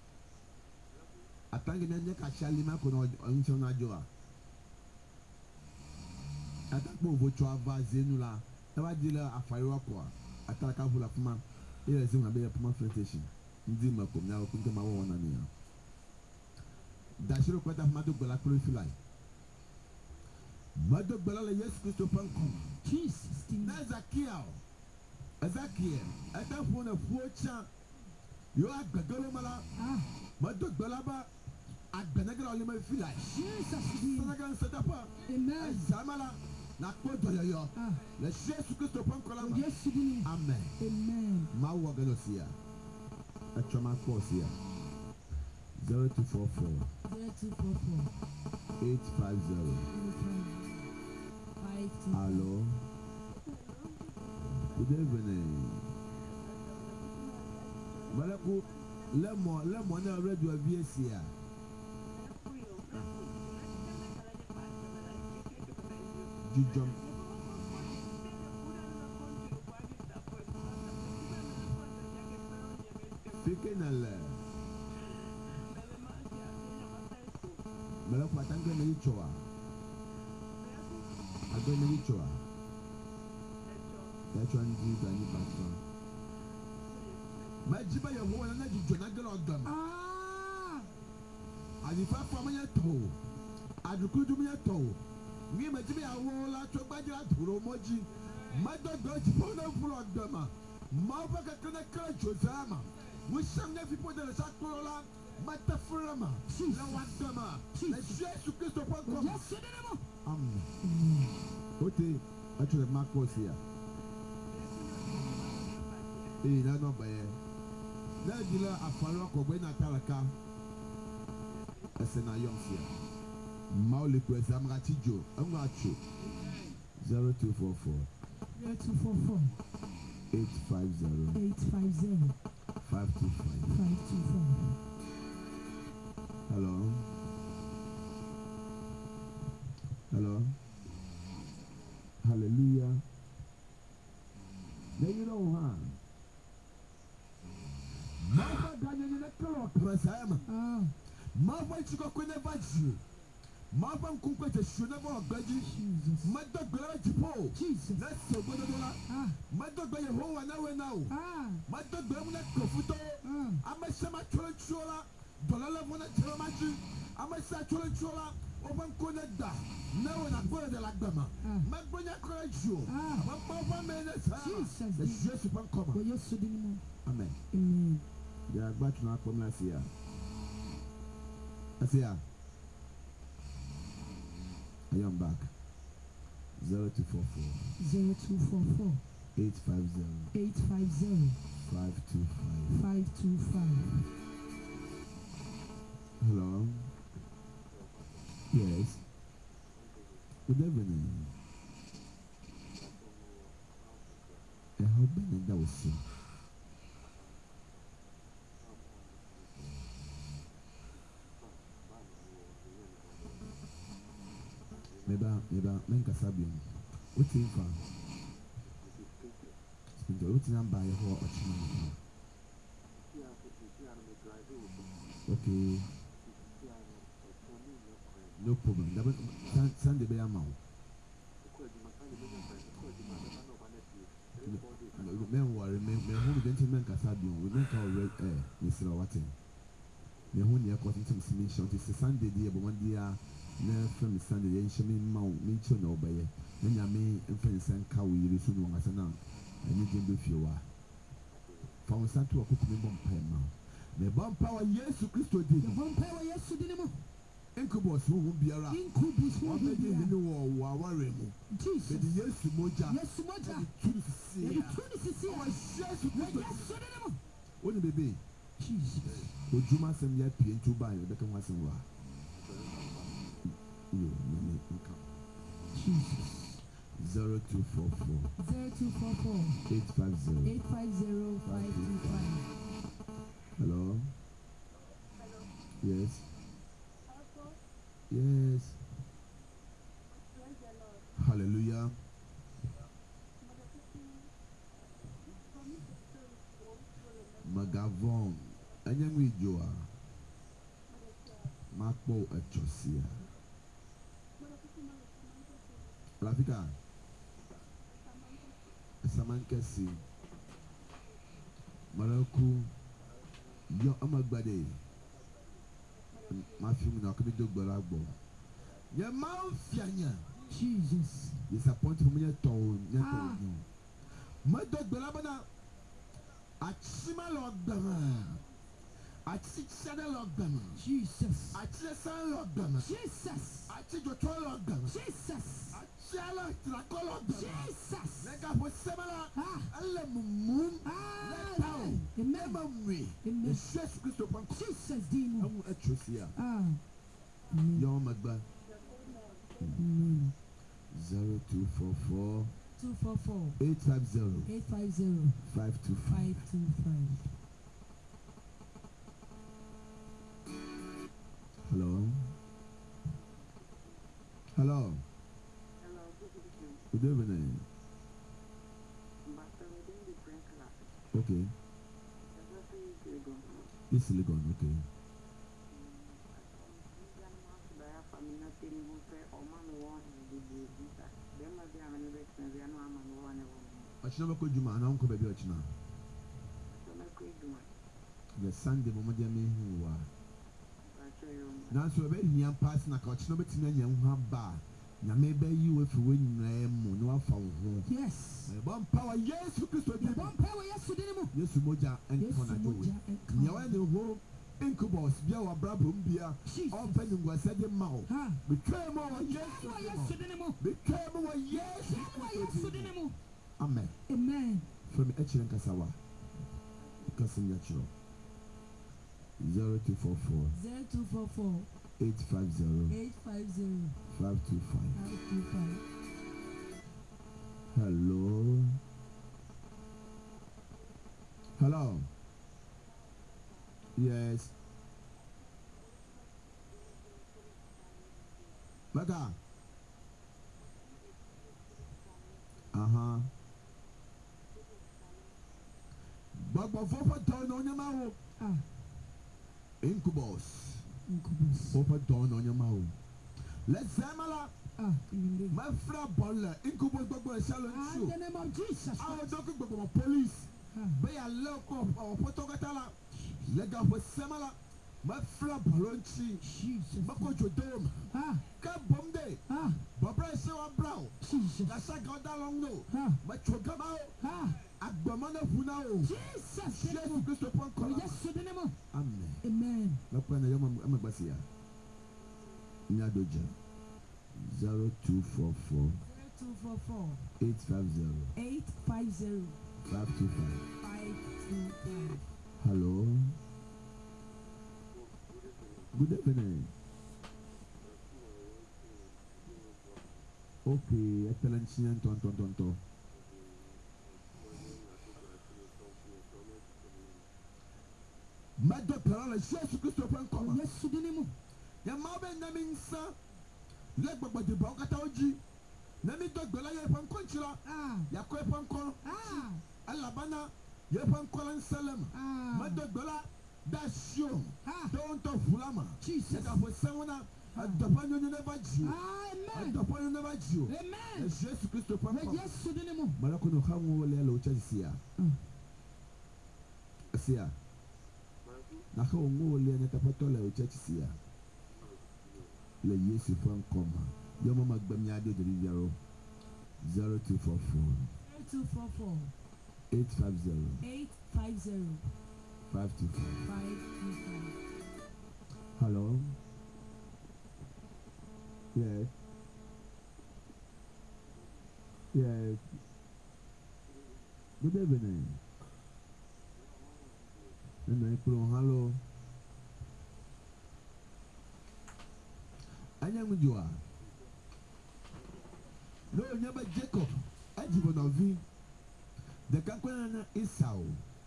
atangi na nye ka chale ma ko no oncho na joa atakpo vocho avaze nu la tawa dila afaiwa kwa ataka vula Puma ile zimu na be Puma plantation ndi ma ko na ko nke ma wo na ni ya dashiro ko ta madu gbala klo filai madu gbala le Yesu Kristo panko Jesus na Ezekiel atafo na fuocha yo agbagalo mala madu gbala ba agbenagala ole ma filai Jesus sanagan setapa amen zamala na kodo yo le Yesu Kristo panko la Yesu amen amen ma wo ganosia A trauma course here. 0244 850. Hello. Good evening. Malaku, lemon na radio VS here. Jujum. Speaking a Malaku, I thank you, Choa. I don't know Choa. That's one deep and you pass on. My Jiba, your woman, and you don't know them. And if I from your toe, I recruit me a toe. Me, my Jimmy, I will out to Baja to Romoji. My dog goes for no full of them. Mavaka can I catch your Zama? We some people that are Sakura, Matafurama, Lawatama, let's just to Christopher. Okay, actually, Mark was here. Hey, that's not bad. Let's do a follow up when I tell a car. I said, I young here. Mauli Quest, I'm going to you. I'm going to 0244 850 525. Hello. Hello. Hallelujah. Then you know, huh? Mama Daniel in the clock, Masama. Mama Chico never you. Mama Kunka should never obey Jesus. Mother Glad Jesus. That's so good. Mother by a whole an hour now. Mother Gramna Kofuto. I'm a Sama Chola. Dolala Mona Telamachi. I'm a Satural Chola. Open Coneda. Now when I go to the Lagama. My brother cried you. My papa made us. Jesus. The Jesus upon cover. Amen. Amen. Yeah, back to our commerce here. I see ya. I am back. 0244 850 525. Hello. Yes. Good evening. I hope that was so. Meba, menka sabium. What's in for? What's in by a whole option? Okay. No problem. Sunday be a mouth. Men worry, who gentlemen Casabium, we make our red air, Mr. Watson. The whole year caught into submission. It's a Sunday, dear, but one dear. From the Sunday, and she mean Mount Mitchell no by it. Then I mean, infants and cow, you soon want as a nun, and you can do if you are. Found some to a cooking bomb pen now. The bomb power, yes, to Christo did. The bomb power, yes, to dinner. Incubus who will be around. Incubus won't be in the war, worry. Jesus, yes, to Moja, yes, to Moja, the truth is here. Yes, to Christo. What did it be? Jesus. Would you must send yet pay to buy the can was in war? Jesus. 0244 850 525. Hello. Yes. Yes. Hallelujah. Magavon. Anyangwi Joa. Makbo Echosia. Rafika. Samankesi. Maraku. Yo Amagbade. Matthew Nakido Baragbo. Your mouth, Jesus. Disappointed from your tone. My dog Barabana. Achima Logdama. Achishada Logdama. Jesus. Achisa Logdama. Jesus. Achijoto Logdama. Jesus. Achala Tracologdama. Jesus. Lega was Semala. Alemum. Letao. Remember Mammy, Jesus Christ, Jesus, Dino. I'm a Trucia. Amen. Magba. Amen. 0244 244 850 850 525. 525. Hello. Hello. Hello, Good evening. Okay. This is Legon, okay. Ochina ko juma na unko baby ochina. The Sunday mama dia me hu wa. Na so be hian pass na ka ochina betina nya hu ba. Na me be yi we fi we nyina mu no afa wo ho. Yes. Bon power Yesu Kristo di. Bon power Yesu di mu. Yesu moja enkona jowe. Nya wa ne ho incubus bia wa brabom bia. Open ngwa se de ma o. Be twa mo wa Yesu di mu. Be twa mo wa Yesu di mu. Amen. Amen. From Echiren Kasawa. Kasim Yachiro. 0244 0244 850 850 525. 525. Hello. Hello. Yes. Maka. Uh-huh. But before dawn on your mouth. Incubus. Before dawn on your mouth. Let's say, my friend Bola, incubus bubble challenge you. In the name of Jesus. I was talking about police. Be a local or Potokatala. Let go for Samala. My friend Bolonchi. Jesus. Mako Jodom. Come Bomday. Barbara Shaw Brown. Jesus. That's a god along no. But you come out. Agbamana Funao. Jesus. Jesus Christ upon call. Yes, the name of. Amen. Amen. Lapana Yama Basia. Nyadoja. 0244 0244 850 850 525. 525. Hello. Good evening. Okay, excellent. Tonto. Maddo parole Jesus Christ upon call. Yes, the name of. Yamabe naminsa. Let the Bogata Oji. Nami Dogola Yapan Conchila. Yakopan Kon. Alabana. Yapan Kolan Salem. Madogola. That's you. Don't of Fulama. Jesus. I was someone at the point you never Jew. At the point you never Jew. Amen. Jesus Christopher. Yes, the name of. Maracuno Hamu Lelo Chelsea. Sia. Nako Mole and Tapatola Chelsea. Le Yesu from Coma. Your mama Bamiado de Riviero 0244 0244 850 850 525. 525. Hello? Yes. Yes. Good evening. Hello. Anyamujua. No, never Jacob. Ajibonovi. The Kakwana Esau.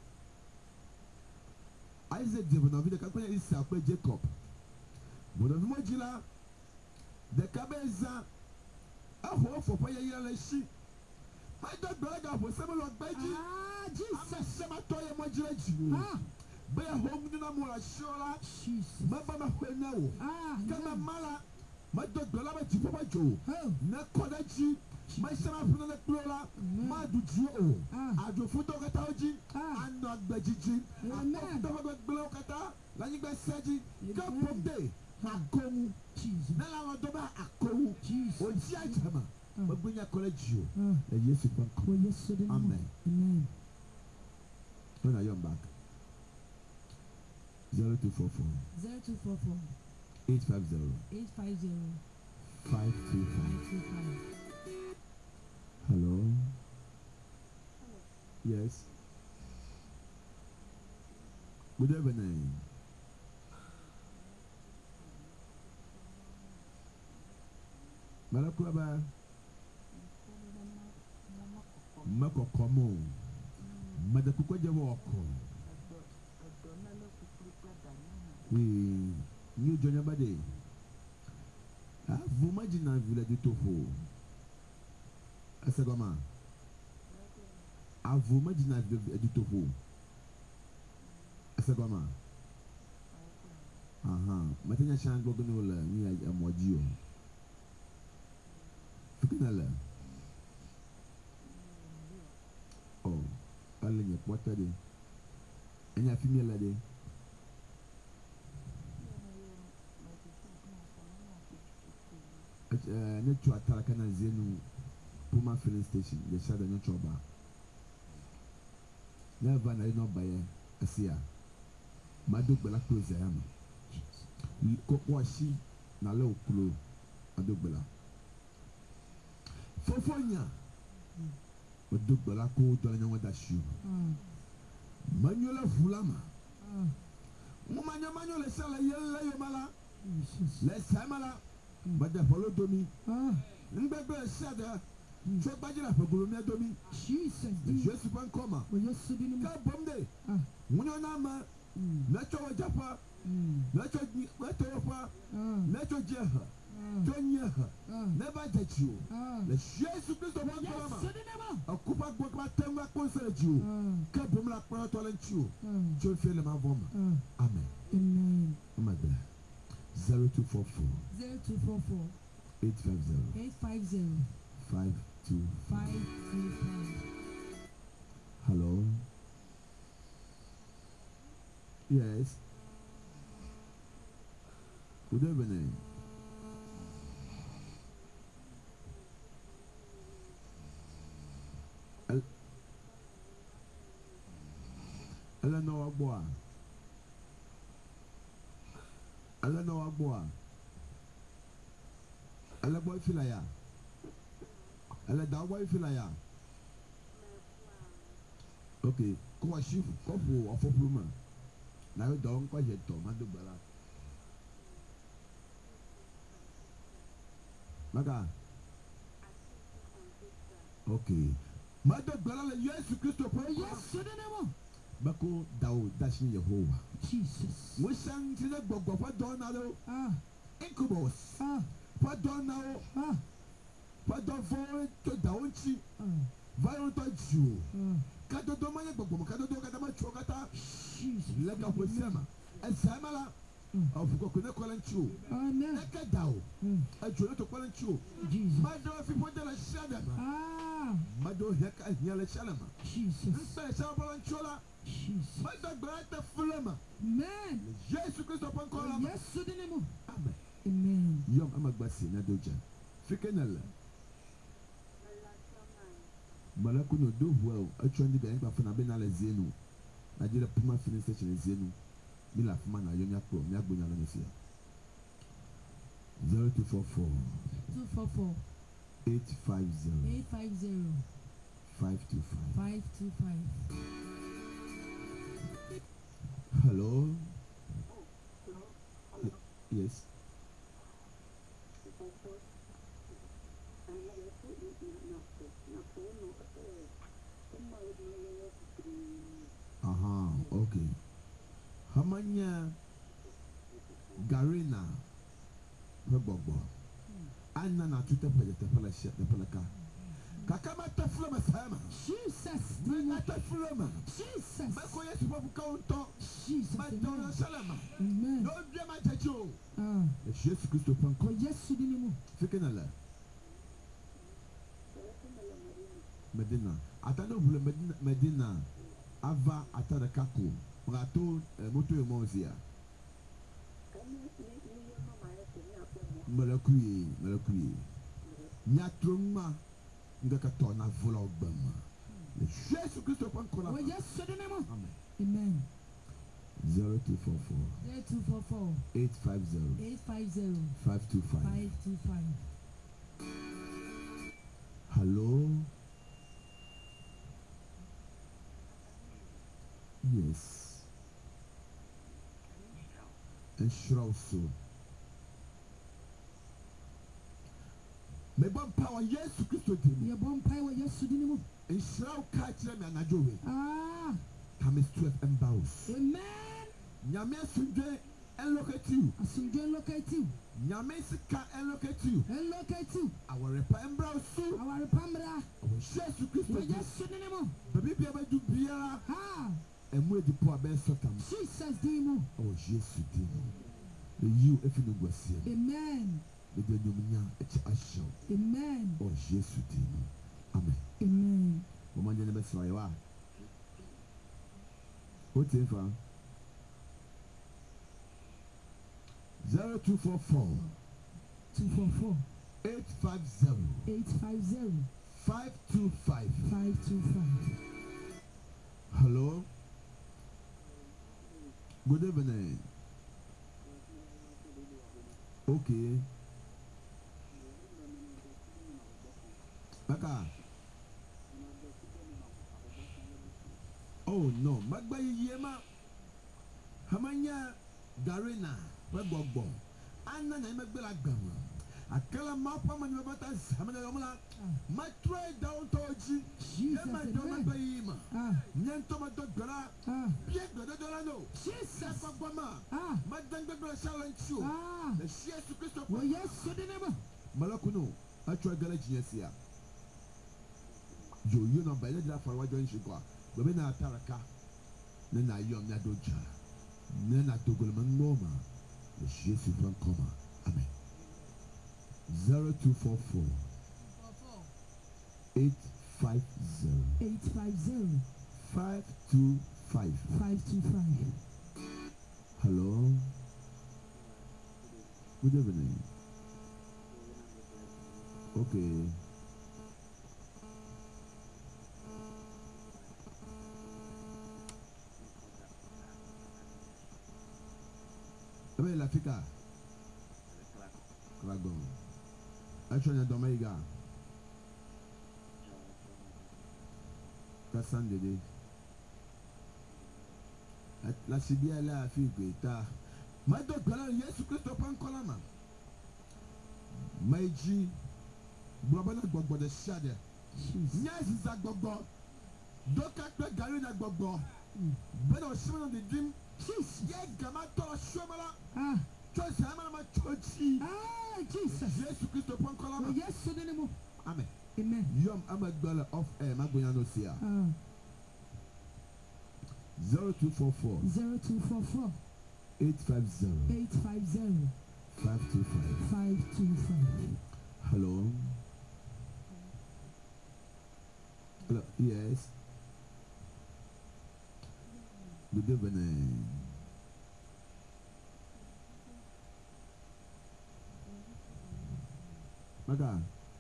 Isaac Jibonovi, the Kakwana Esau, Jacob. Bonovimojila. The Cabeza. A hole for Payalashi. My dog brother was several of Beji. Jesus, Samatoya Mojilaji. Bear home to Namura Shola. Jesus. Mama Hueno. Kama Mala. My dog Galaba Chipojo. Nakodachi. My son from the Plola. Madujo. I do Photogataji. And not Bejiji. And not Blokata. Laniba Saji. Come from day. Akomu. Jesus. Nala Doba Akomu. Jesus. Ojiatama. But bring a college you. Yes, Amen. Amen. When are you back? 0244 0244 850 850 525. Hello? Yes. Good evening. Malakuaba Mako Komo Madakuko Javoko. New Johnny Bade. Vous imaginez un village du Tofu. Asagoma. Vous imaginez un village du Tofu. Asagoma. Maintenant, je suis en train de faire un modio. Fukinala. Oh, allez, n'y a pas de. Il y a fini là-dedans. Ne tu atara kana zenu Puma filling station the shadow no choba never na no baye asia madu bela close yama ko washi na le okulo madu bela fofonya madu bela ko to nya wada shu manyola fulama manyola sala yella yomala le samala but the follow to me. Nbebe sada. So bajira fagulu me do me. Jesus. Jesus ban koma. Ka bomde. Munyo na ma. Nacho wajapa. Nacho watofa. Nacho jeha. Tonya. Never touch you. Le Jesus Christ ban koma. Akupa gwa temwa konsere you. Ka bomla kwa tolen you. Jo fele ma voma. Amen. Amen. Amen. 0244 0244 850 525. Hello. Yes. Good evening. Eleanor Agboa. Eleanor Agboa. Ele boy filaya. Ele da boy filaya. Okay, ko shift couple of woman. Na yo don ko je to madu bala. Maga. Okay. Madu bala le Yesu Kristo po. Yes, nemo. Bako dawo dashin Yehovah. Jesus. We sang to the gbogbo for donado. Incubus. For donado. For don for to daunchi. Violent you. Kado do manye gbogbo kado do kado ma chokata. Jesus. Lega po sema. Esamala. Of kokune kolanchu. Amen. Eka dawo. Ajolo to kolanchu. Jesus. Mado fi po de la shadama. Mado heka nyale shalama. Jesus. Nse shabala chola. Jesus. Mado grata fulama. Amen. Jésus Christ upon kola. Yes, nemo. Amen. Amen. Yom amagbasi na doja. Fikenala. Malaku no do well. Actually, the bank of Nabena Zenu. I did a Puma filling station Zenu. Mila Fumana Yonya Pro, Yabunya Lanesia. 0244 244 850 850 525. 525. Hello? Yes. Okay. Hamanya Garina Bobo. Anna na tuta pele the pelaka. Kakama taflama sama. Jesus. Mena taflama. Jesus. Mako yesu babu kaunto. Jesus. Madonna salama. Amen. No drama tacho. Jesus Christ upon ko yesu dinimo. Fikenala. Medina. Atano bule Medina. Ava atada kako. Rato moto emozia. Malakuye. Nyatroma ngaka tona vola obama. Jesus Christ upon kola. Oh yes, nemo. Amen. Amen. 0244 850 525. Hello. Yes. and Shrouso. Me bon power Yesu Christo dim. Ye bon power Yesu dim. And Shroud catch them and Ajowe. Ah. Kamis 12 and bows. Amen. Nyame sunje and look at you. Asunje look at you. Nyame sika and look at you. And look at you. Our repa and browsu. Our repambra. Our Yesu Christo. Yesu dim. Baby be do biara. Ah. And we the poor ben sotam. Jesus dim. Our Yesu dim. The you if you go see. Amen. The Nyumnya it's a show. Amen. Our Yesu dim. Amen. Amen. Woman you never saw you are. What's in for? 0244 244 850 850 525 525. Hello. Good evening. Okay. Baka. Oh no, Magba Yema Hamanya Garina, Webogbo, Anna Nemebela Gama, Akela Mapa Manabatas, Hamanamala, my trade down to Jesus, Yema, Nantoma Dogara, Pietro Dolano, Jesus, Papa, Madame Challenge you, the Shears to Christopher. Well, yes, so they never Malakuno, I tried Galatia. You know, by the for what you should go. But when I taraka, then I young Nadoja, then I took a moma, the sheets from coma. Amen. 0244 850 850 525 525. Hello. Good evening. Okay. Ebe la fika. Kragon. Actually, Domega. Kassan dede. La sibia la fika. Ma dokala Yesu Christo pankolama. Maiji. Blabana gbogbo de shade. Yes, is a gbogbo. Doka pe gari na gbogbo. But I shimon the dream. Jesus, yeah, Gamato Shomala. Choice, I'm a church. Jesus. Yes, to Christo Poncola. Yes, so then. Amen. Amen. Yum Amagala of Magoyano Sia. 0244 0244 850 850 525 525. Hello. Hello. Yes. Good evening. Maga.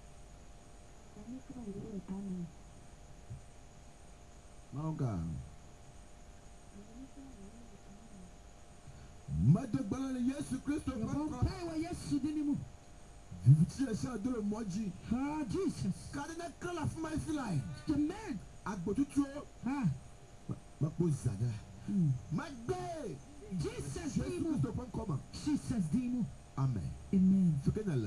Maga. Madagbala Yesu Christo. Yesu dinimu. Vivitia shall do a moji. Jesus. Cardinal color of my fly. The man. Agbotutu. Makbozada. Magbe. Jesus dimu. Jesus dimu. Amen. Amen. Fukenala.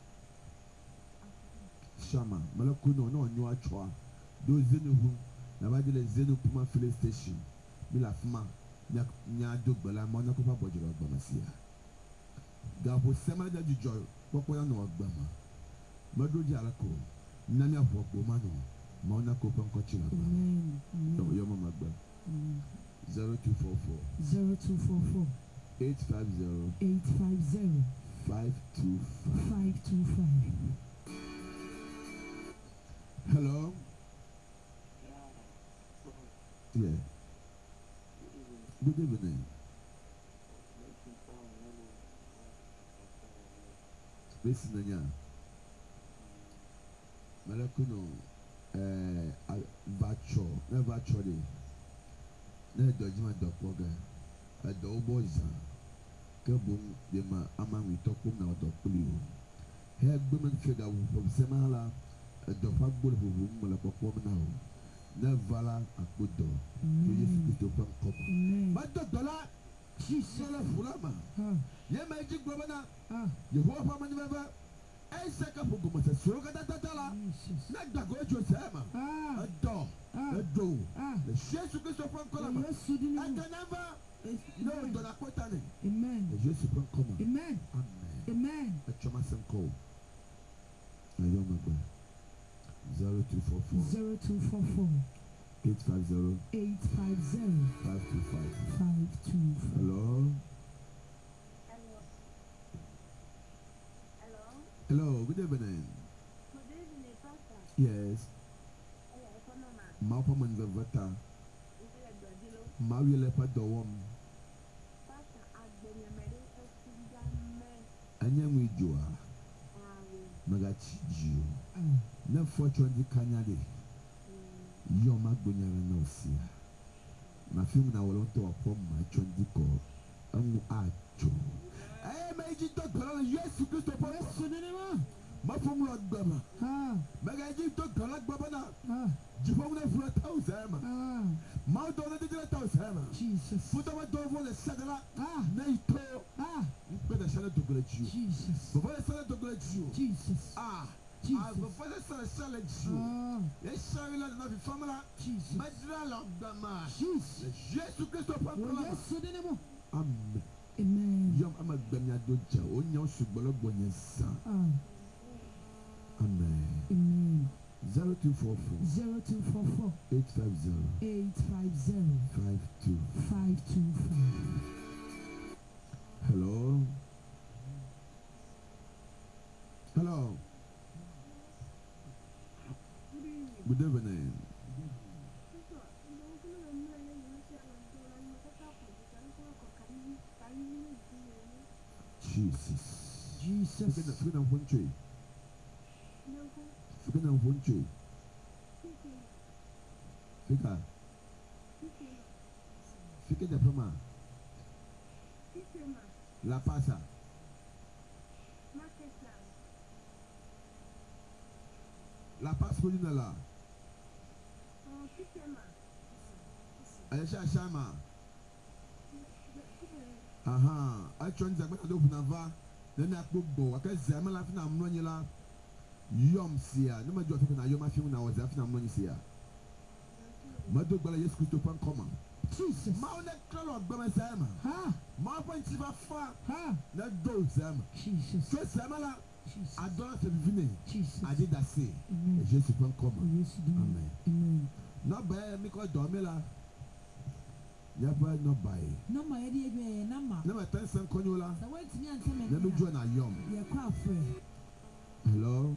Shama. Malakuno no nyua chwa. Do zenu hu. Na badile zenu puma filling station. Bila fuma. Nya dogbala mona kopa bojiro gbamasia. Gapo sema da joy. Pokwa no gbama. Madroji alako. Nani avogbo mano. Mona kopa nkochila. Amen. So yo mama gba. 0244 0244 850 850 525. Hello. Yeah. Good evening. Listen, Nanya. Malakuno, virtually. Na dojima dokpoga. Adobo za. Kabum de ma amang itokum na odokpulio. He gbemen fega wu semala. Dofa gbole wu mala pokpom na ho. Na vala akpodo. To Yesu Christo pam kopa. Ba dodola Jesus. Ye magic governor. Yehovah maniveva. I saka pugu masa suruga tatala. Nak da gojo sama. A do. The Jesus Christ of Colombo. I can never. No, don't akotane. Amen. The Jesus Christ come. Amen. Amen. A chama sanko. Ayoma 0244 0244 850 850 525. 525. Hello. Hello, good evening. Good evening, Pastor. Yes. Mapa man vata. Mawi lepa dowom. Pastor, agbenyamere esingame. Anyamwi jua. Magachi jiu. Na fortune kanyade. Yoma gbenyara na osia. Na film na wolonto opom ma chondiko. Amu acho. Meiji to gola Yesu Kristo pa. Ma fom Lord Baba. Meiji to gola Baba na. Jifom na fura tausema. Ma do na dira tausema. Jesus. Futa ma do vo le sadala. Na ito. Mpe da shala to gola jiu. Jesus. Vo le shala to gola jiu. Jesus. Jesus. Vo le shala jiu. Yes, sir, la na fi famala. Jesus. Madra Lord Baba. Jesus. Yesu Kristo pa. Amen. Amen. Yom amagbanya doja onya osugbologbon yensa. Amen. Amen. 0244 0244 850 850 525. 525. Hello. Hello. Good evening. Jesus. Jesus. Fika na mfonchwe. Fika na mfonchwe. Fika. Fika de ploma. La pasa. La pasa kodina la. Aisha Shama. Aha, I joined the Banado Nava, then I could go. I can say, I'm laughing at Monila. Yom Sia, no matter what I am feeling, I was after Monisia. Madu Bala, yes, Christopher, come. Jesus. Mount Cloud, Bamasama. Ha, Marpon Chiva Fa, ha, that goes them. Jesus. So Samala, Jesus. I don't have to be Jesus. I did that say. Amen. Jesus, come. Yes, amen. Amen. Not by Miko Domela. Yaba no buy. No my idea number. Number 10 cent conyola. The way to me and tell me. Let me join a yum. You're quite free. Hello.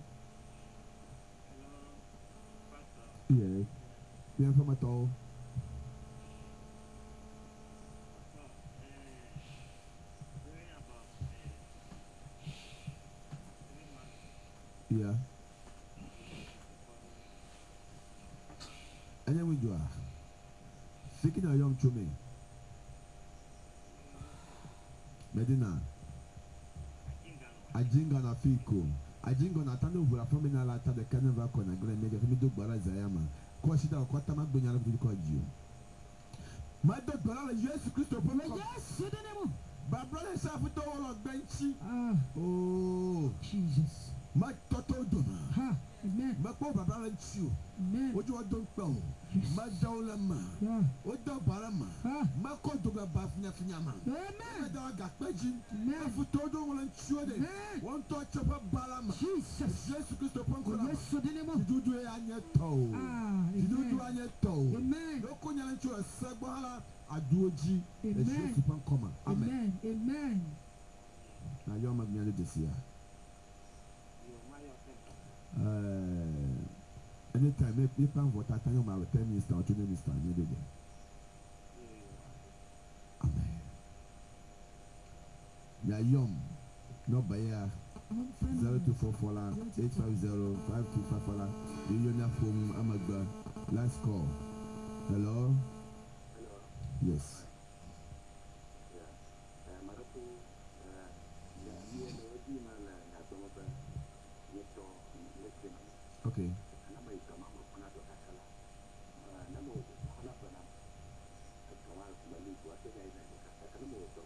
Yes. Bien from at all. Yeah. And then we do. Speaking of young to me, Medina, Ajinga na Fiko, Ajinga na Tano Vura Famina Lata, the Canava Kona, Grenade, Mido Barazayama, Kwashita, Quatama Bunyala to call you. My dog Barala, yes, Christopher, yes, but brother Safuto or Benchy. Oh, Jesus. My Toto Dona. Amen. My poor Babaran Chew. Amen. What you want to know? My Dolama. What the Barama? My Kodoga Bafna Finyama. Amen. I got Pagin. Amen. For Todo will ensure them. One touch of a Balama. Jesus. Yes, Christopher. Yes, you do it on your toe. You do it on your toe. Amen. No Kunya to a Sabala. I do a G. Amen. Amen. Amen. Now you're my man this year. Anytime if I'm what I tell you, I will 10 minutes or 2 minutes. Amen. Ya yom, no buyer 0244 850 525. Union from Amagba. Last call. Hello? Yes. Okay.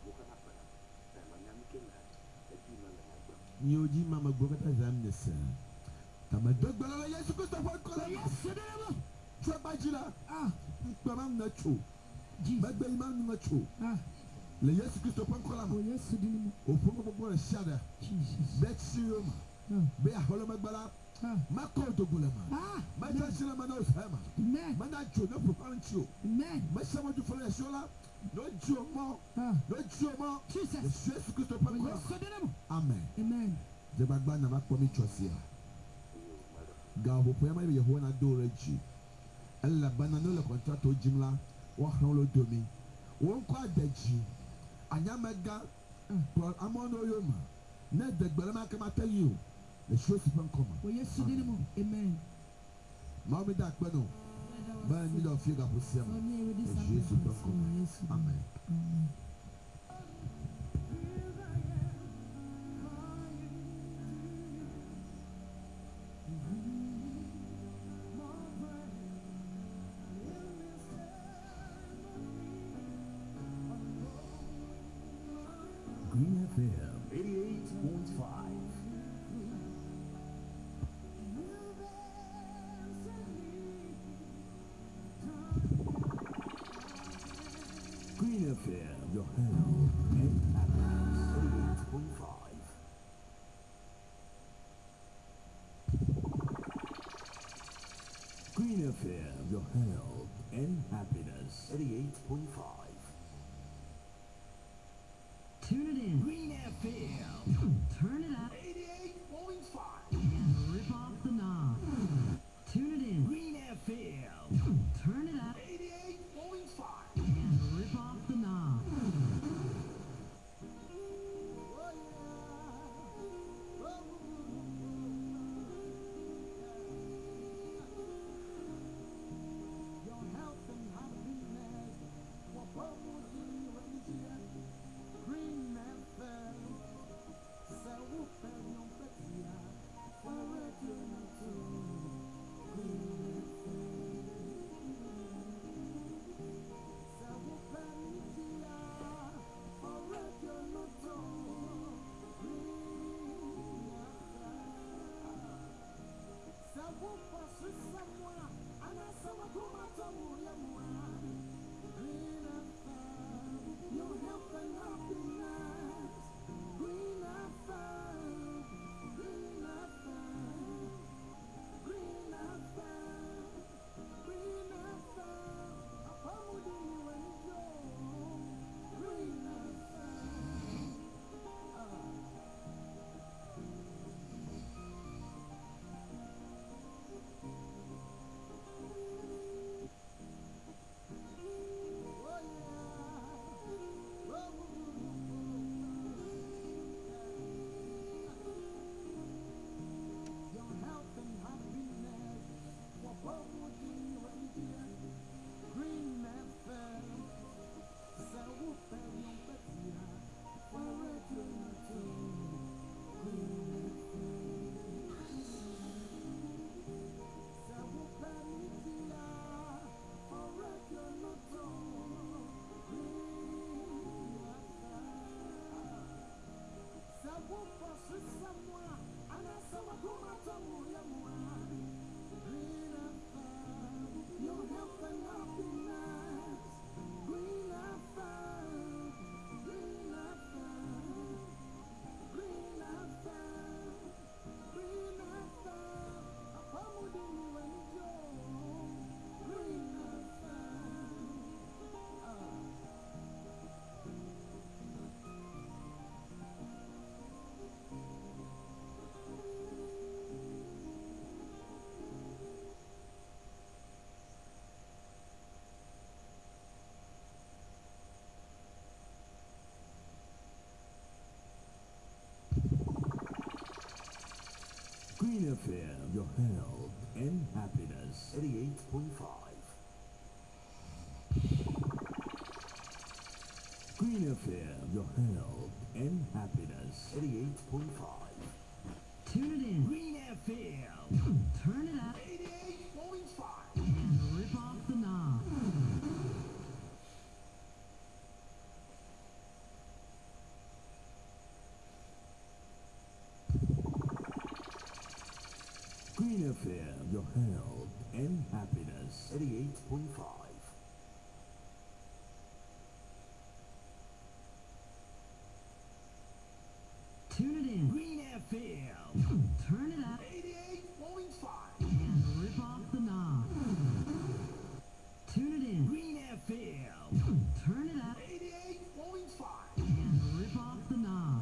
Nyoji mama bokata zamnesa. Tama dogbala la Yesu Kristo fa kola. Yesu dinimo. Chwa bajila. Ah. Pamam na cho. Bagbe imam na cho. Ah. Le Yesu Kristo fa kola. O Yesu dinimo. O fomo bobo le shada. Jesus. Bet siroma. Be aholo magbala. Ma ko dogulama. Ma tashila mana osama. Amen. Mana cho na profancho. Amen. Ma sama du fole shola. No jomo. No jomo. Jesus. Yesu Kristo fa kola. Yesu dinimo. Amen. Amen. Je bagba na makpo mi chosia. Ga opo yama be Yehowa na do reji. Ella bana no le contract o jimla wo han lo domi. Won kwa adaji. Anyamaga amono yoma. Na degbele ma ka mata yi o. Le show si pan koma. O Yesu dinimo. Amen. Ma mi da pe no. Ba mi do fi ga posia mo. Yesu pan koma. Amen. Green FM 88.5. Green FM, your health and happiness 88.5. Green FM, your health and happiness 88.5. Tune it in. Green FM. Turn it up 88.5. and rip off the knob. Tune it in. Green FM. Turn it up 88.5. and rip off the knob. Green FM, your health and happiness 88.5. Green FM, your health and happiness 88.5. Tune it in. Green FM. Turn it up 88.5. and rip off the knob. FM, your health and happiness. 88.5. Tune it in. Green FM. Turn it up 88.5. and rip off the knob. Tune it in. Green FM. Turn it up 88.5. and rip off the knob.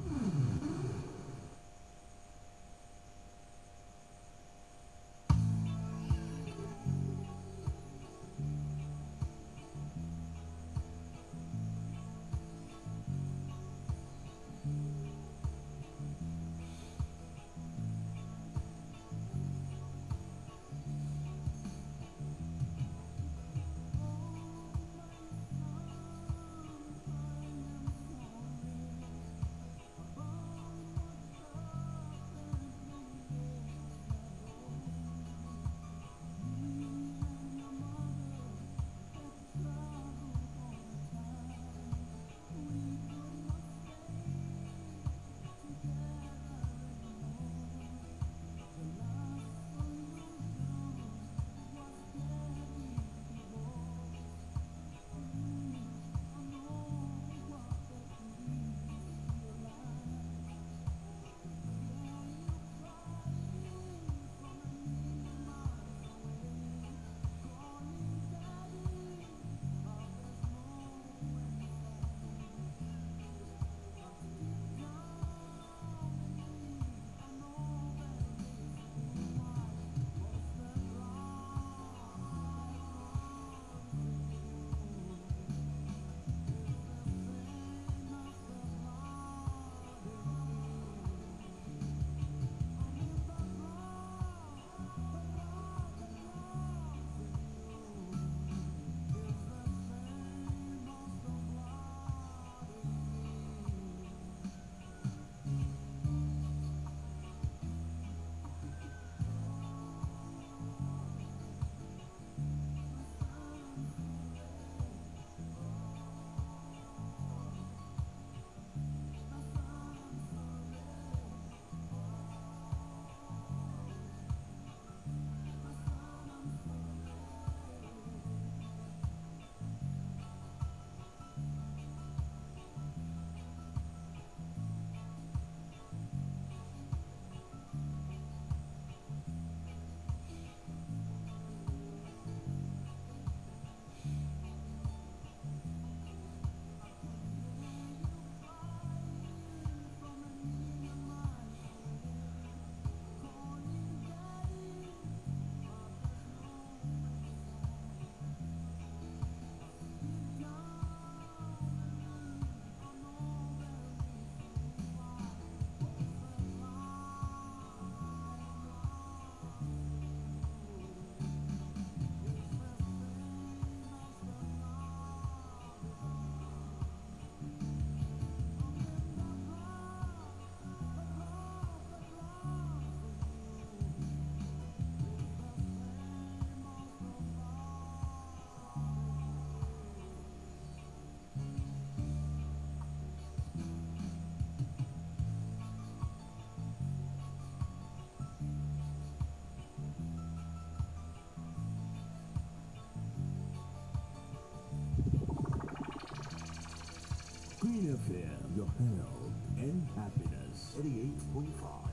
Green FM, your health and happiness. 88.5.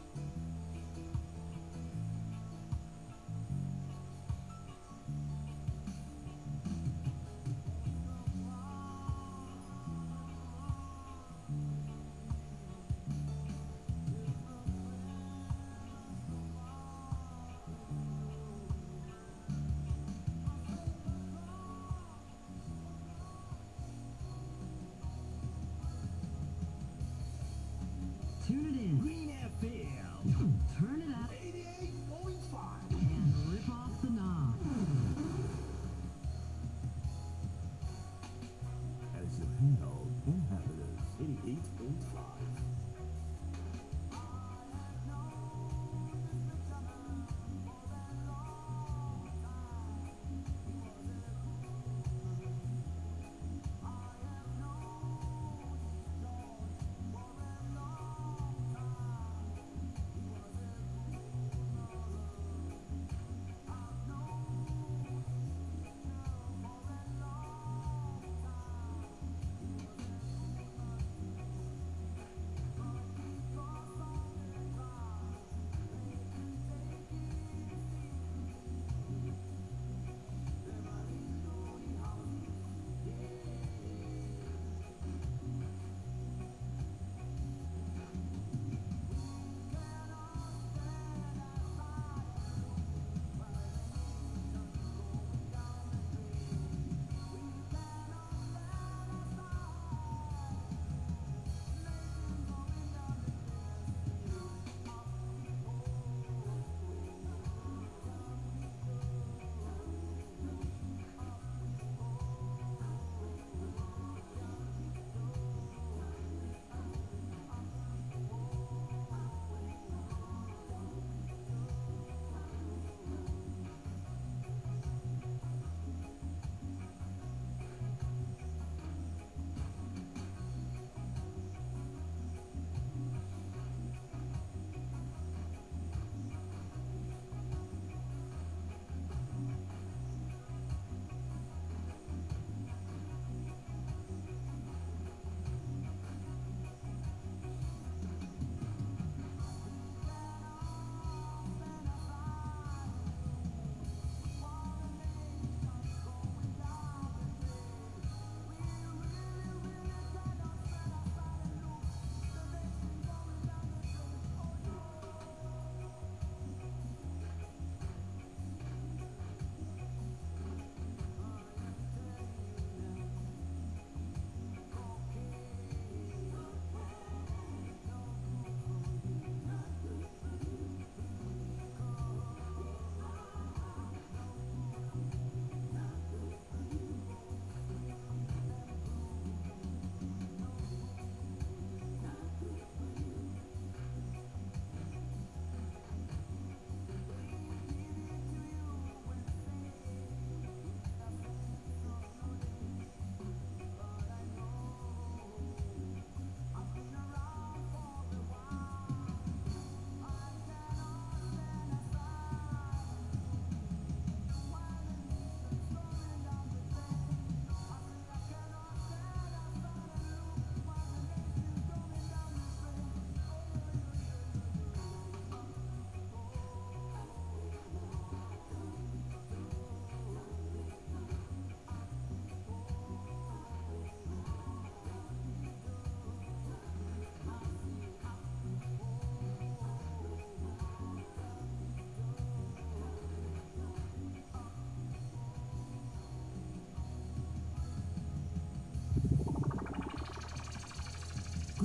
Tune it in. Green FM. Turn it up 88.5. and rip off the knob. As your health and happiness. 88.5.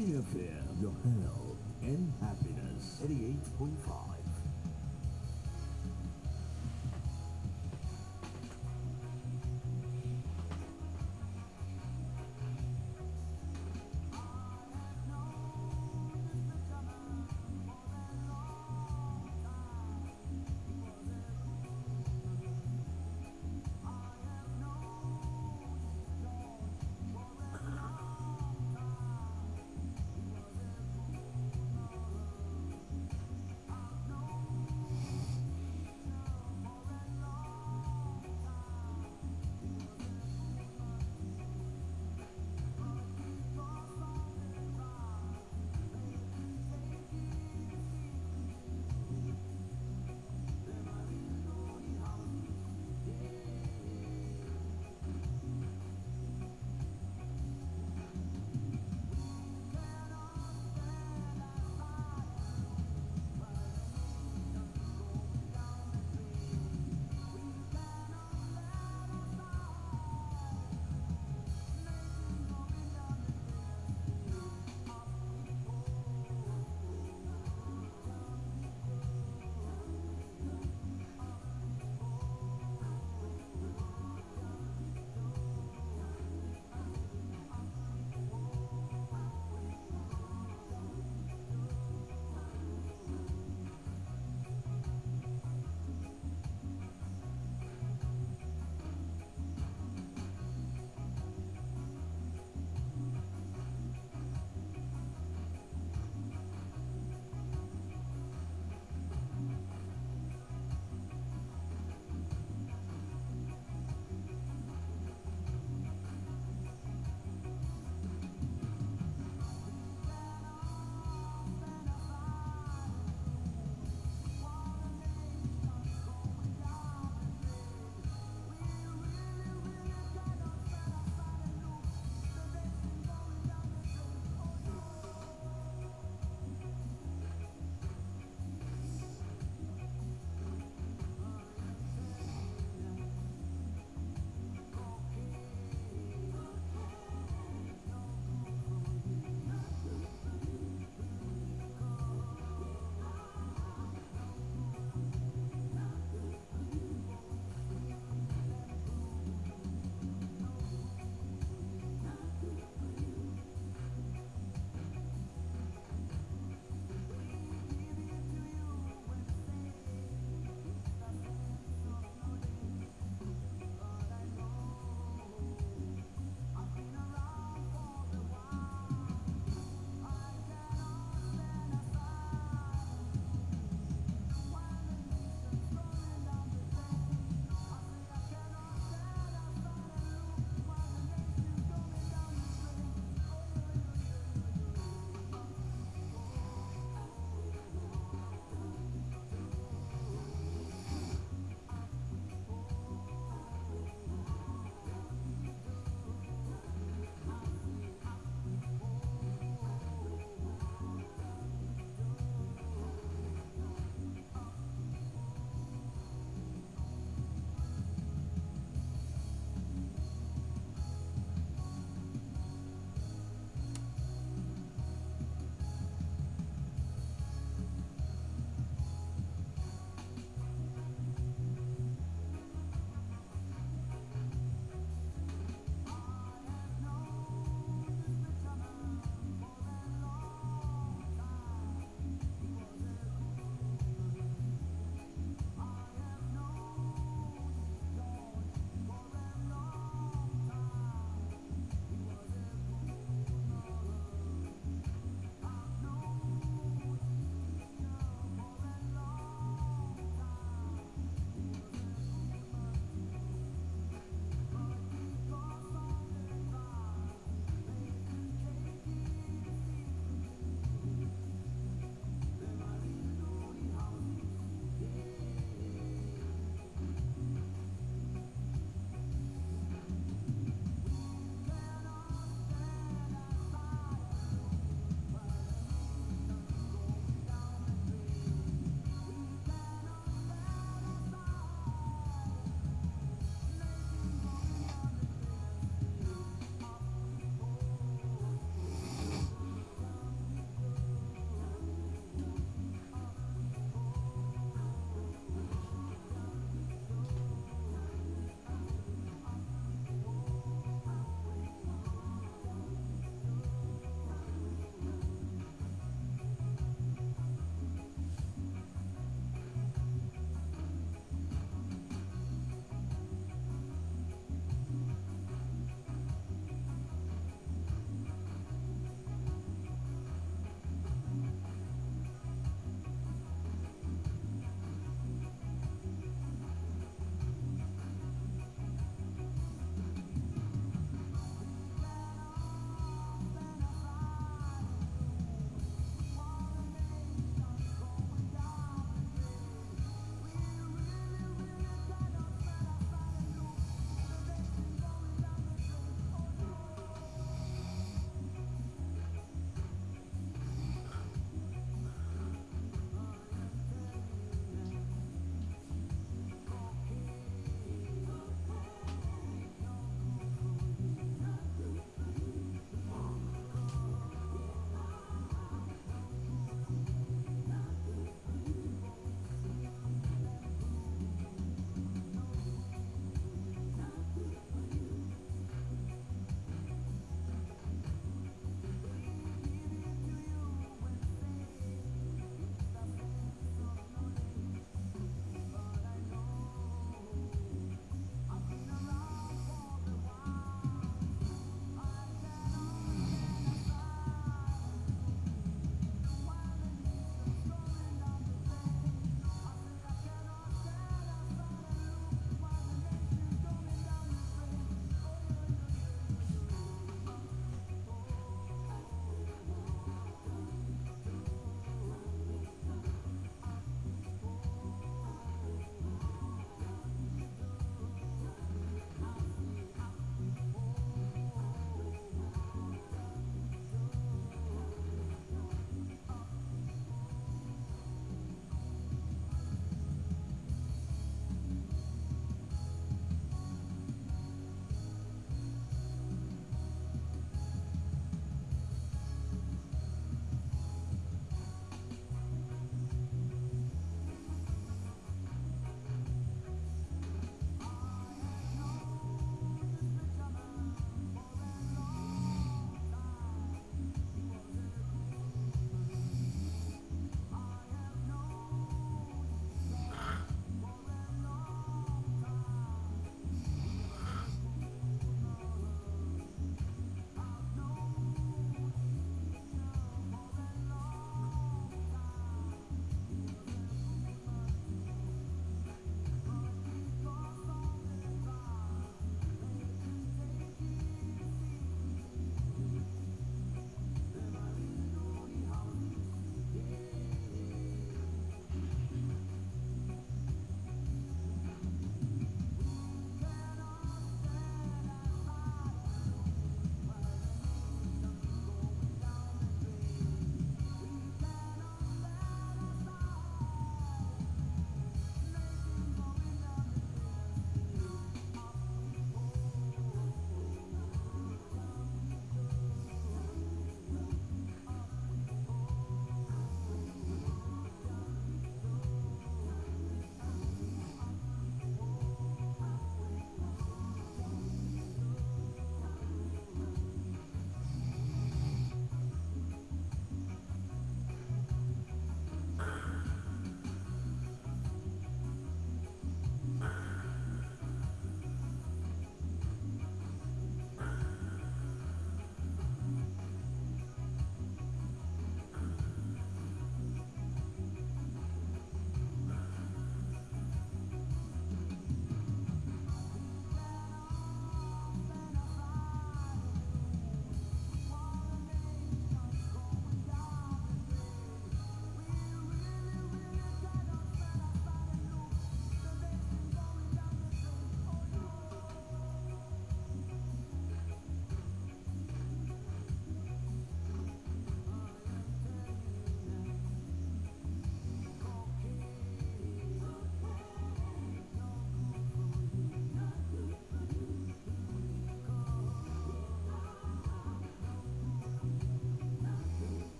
KFM, your health and happiness. 88.5.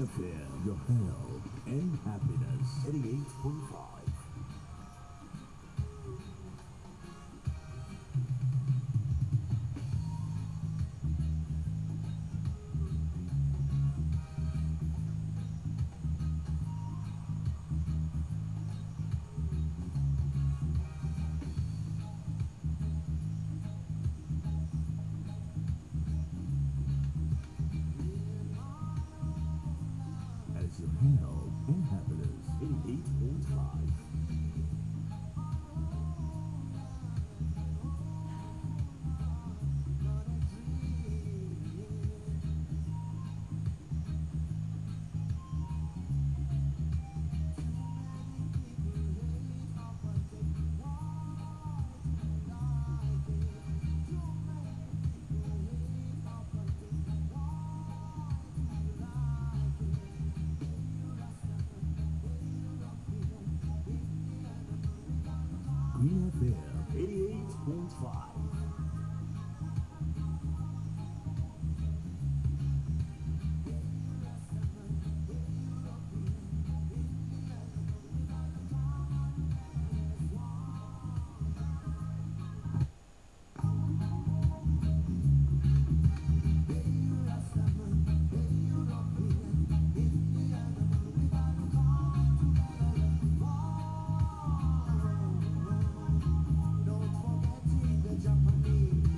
FM, your health and happiness. 88.5. As your health and happiness. 88.5. Green FM 88.5. Japanese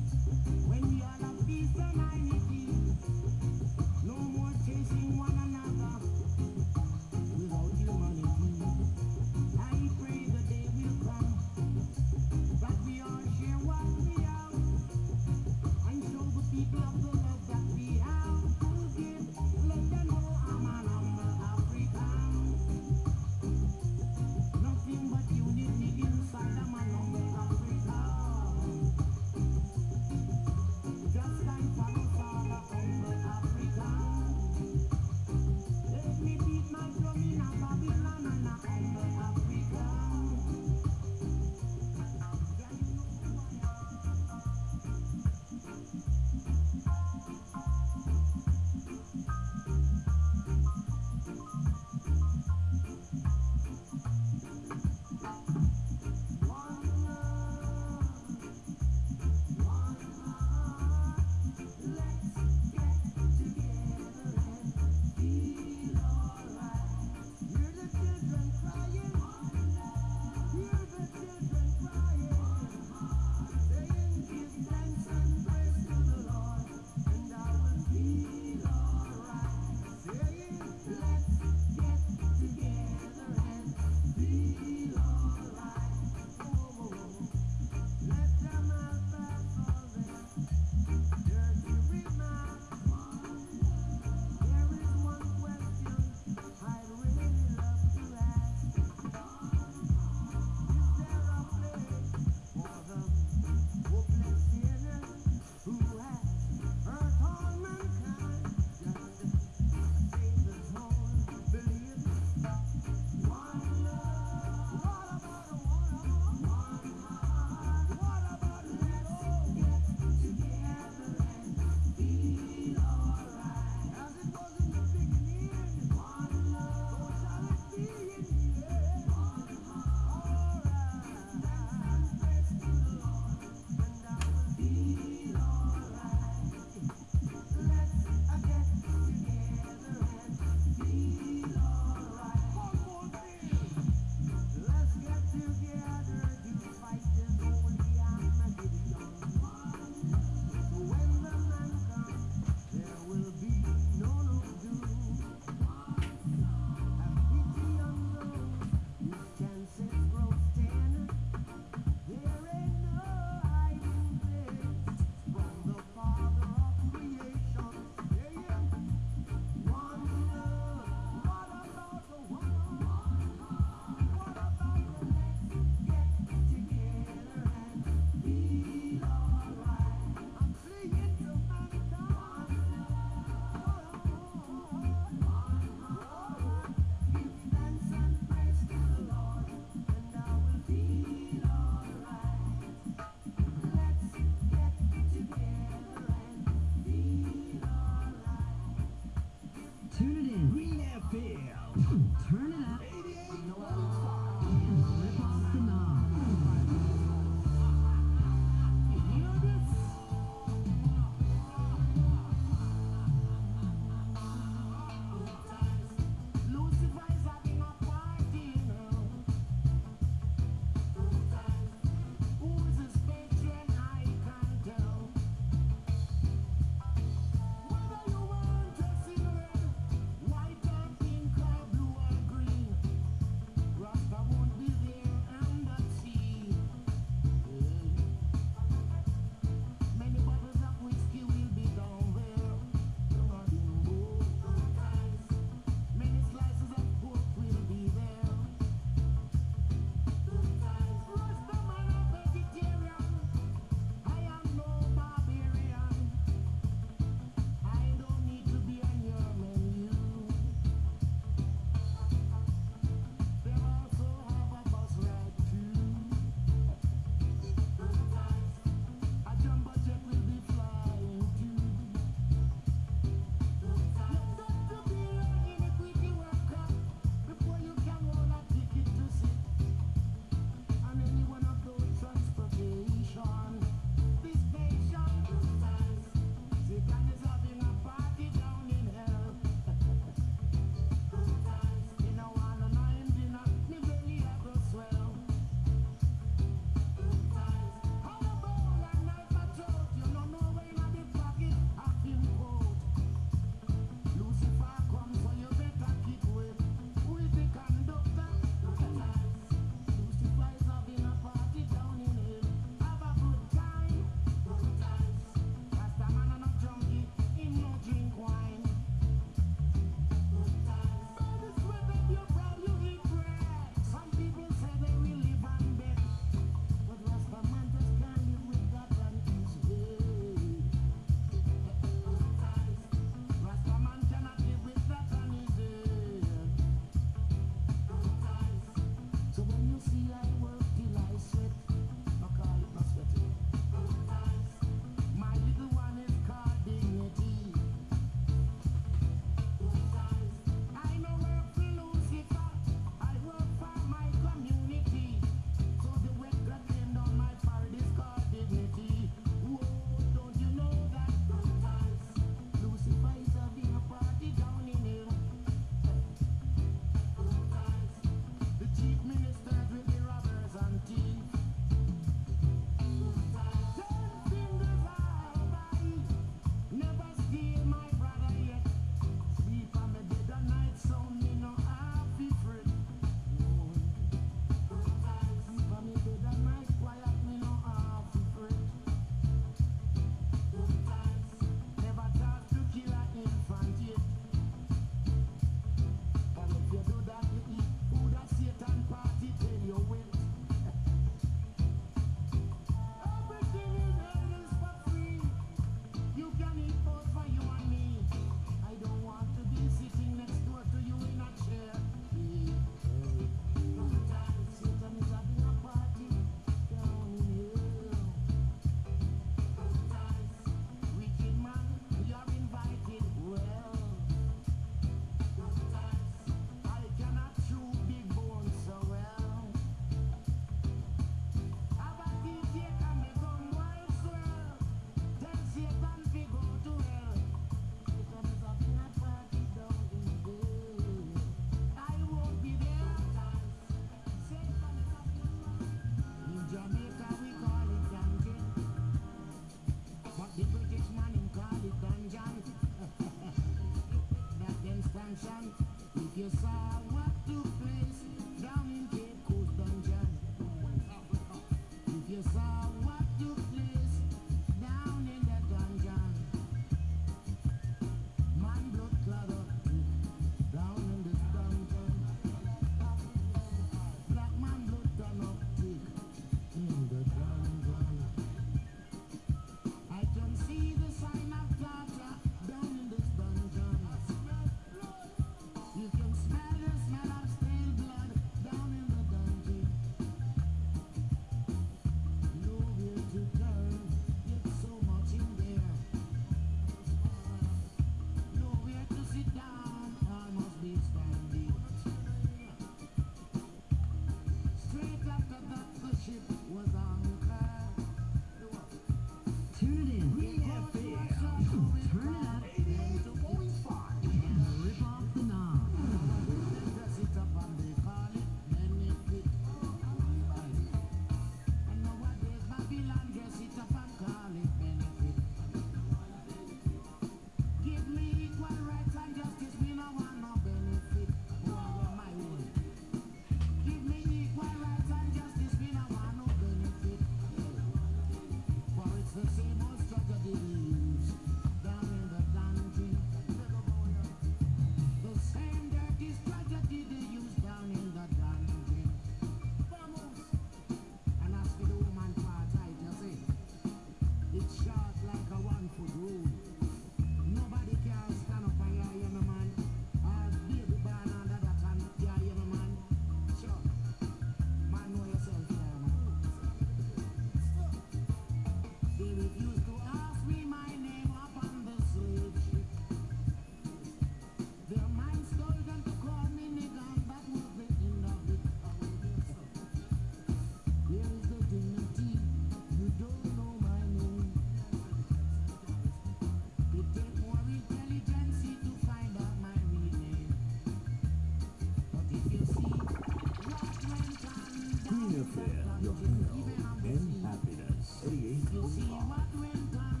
welfare, your health, and happiness. 88.5.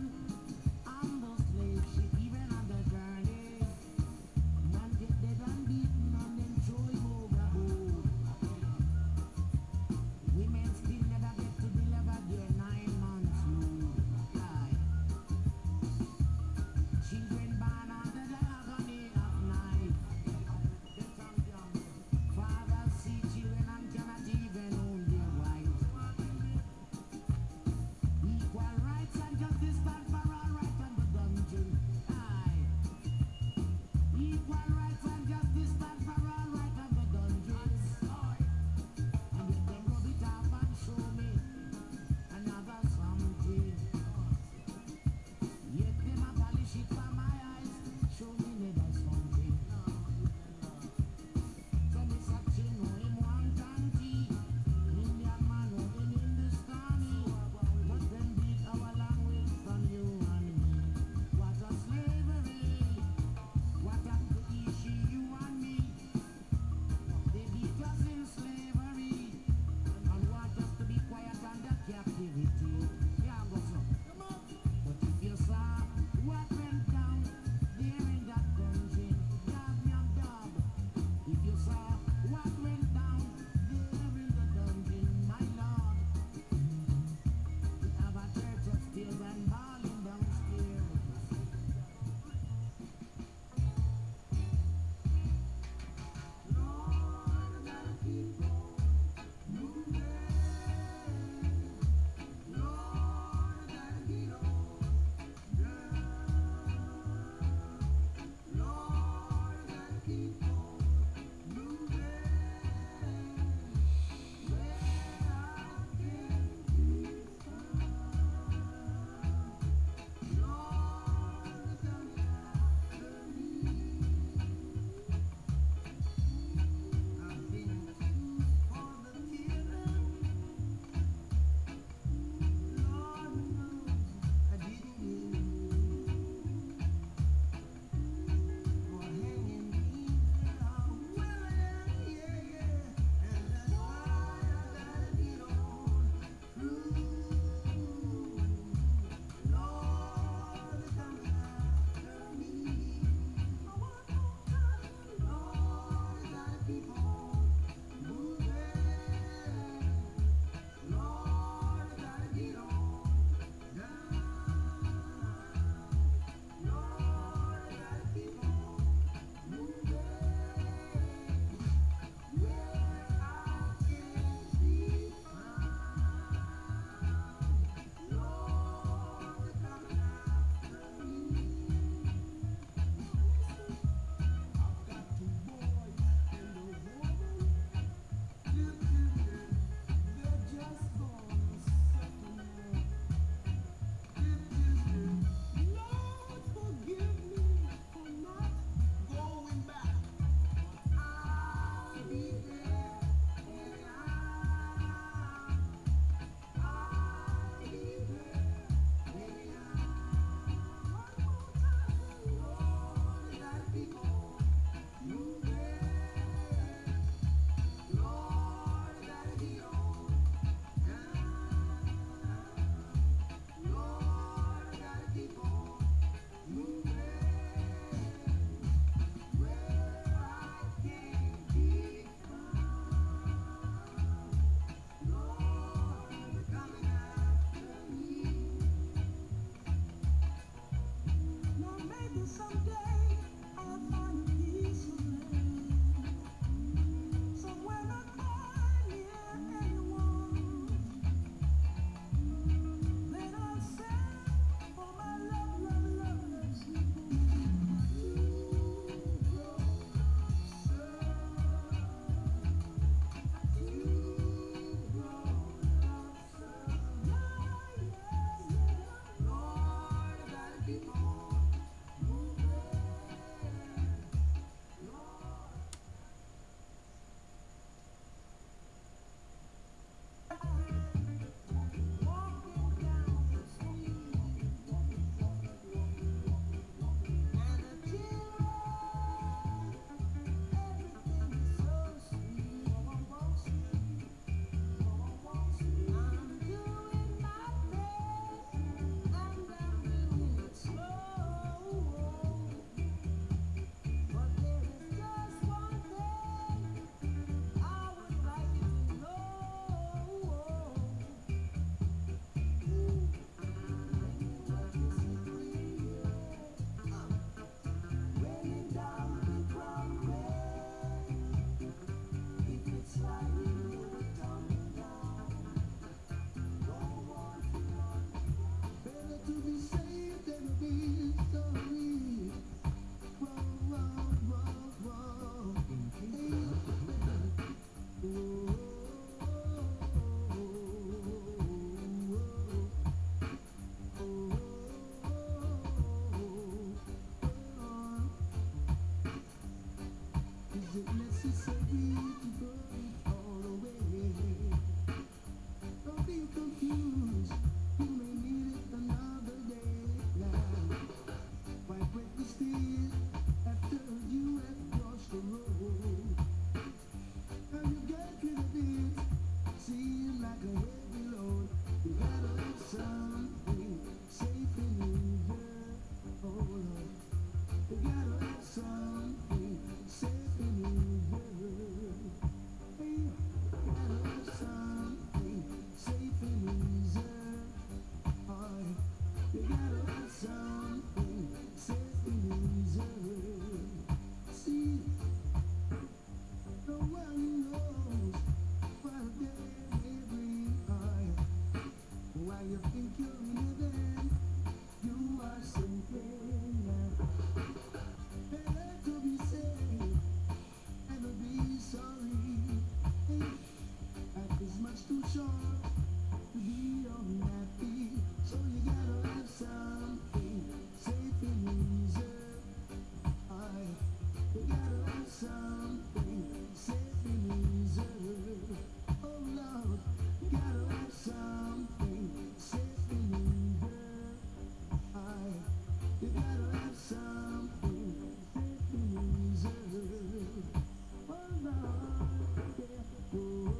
life's too short to be unhappy, so you gotta have something safe and reserve. You gotta have something safe and reserve. Oh Lord, you gotta have something safe and reserve. You gotta have something safe and reserve. Oh Lord, yeah. Oh.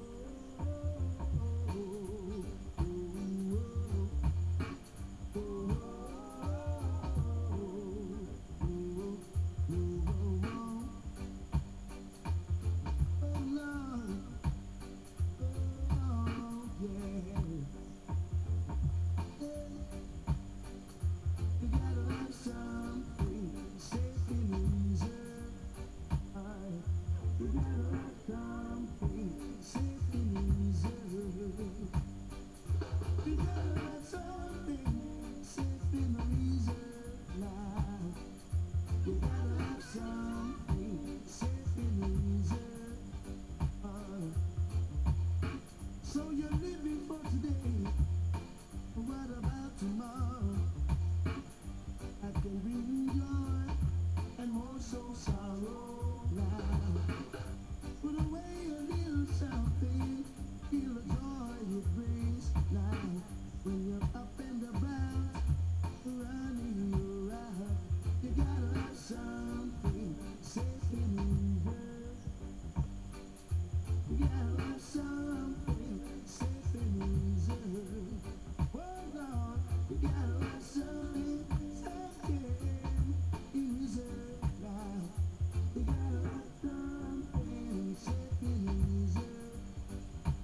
So you're living for today, what about tomorrow? I can bring you joy and also sorrow now. Put away a little something, feel the joy it brings now. When you're up and about, running around, you gotta have something safe in reserve. You gotta have something safe in reserve. Oh Lord, you gotta have something safe in reserve now. You gotta have something safe in reserve.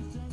Christian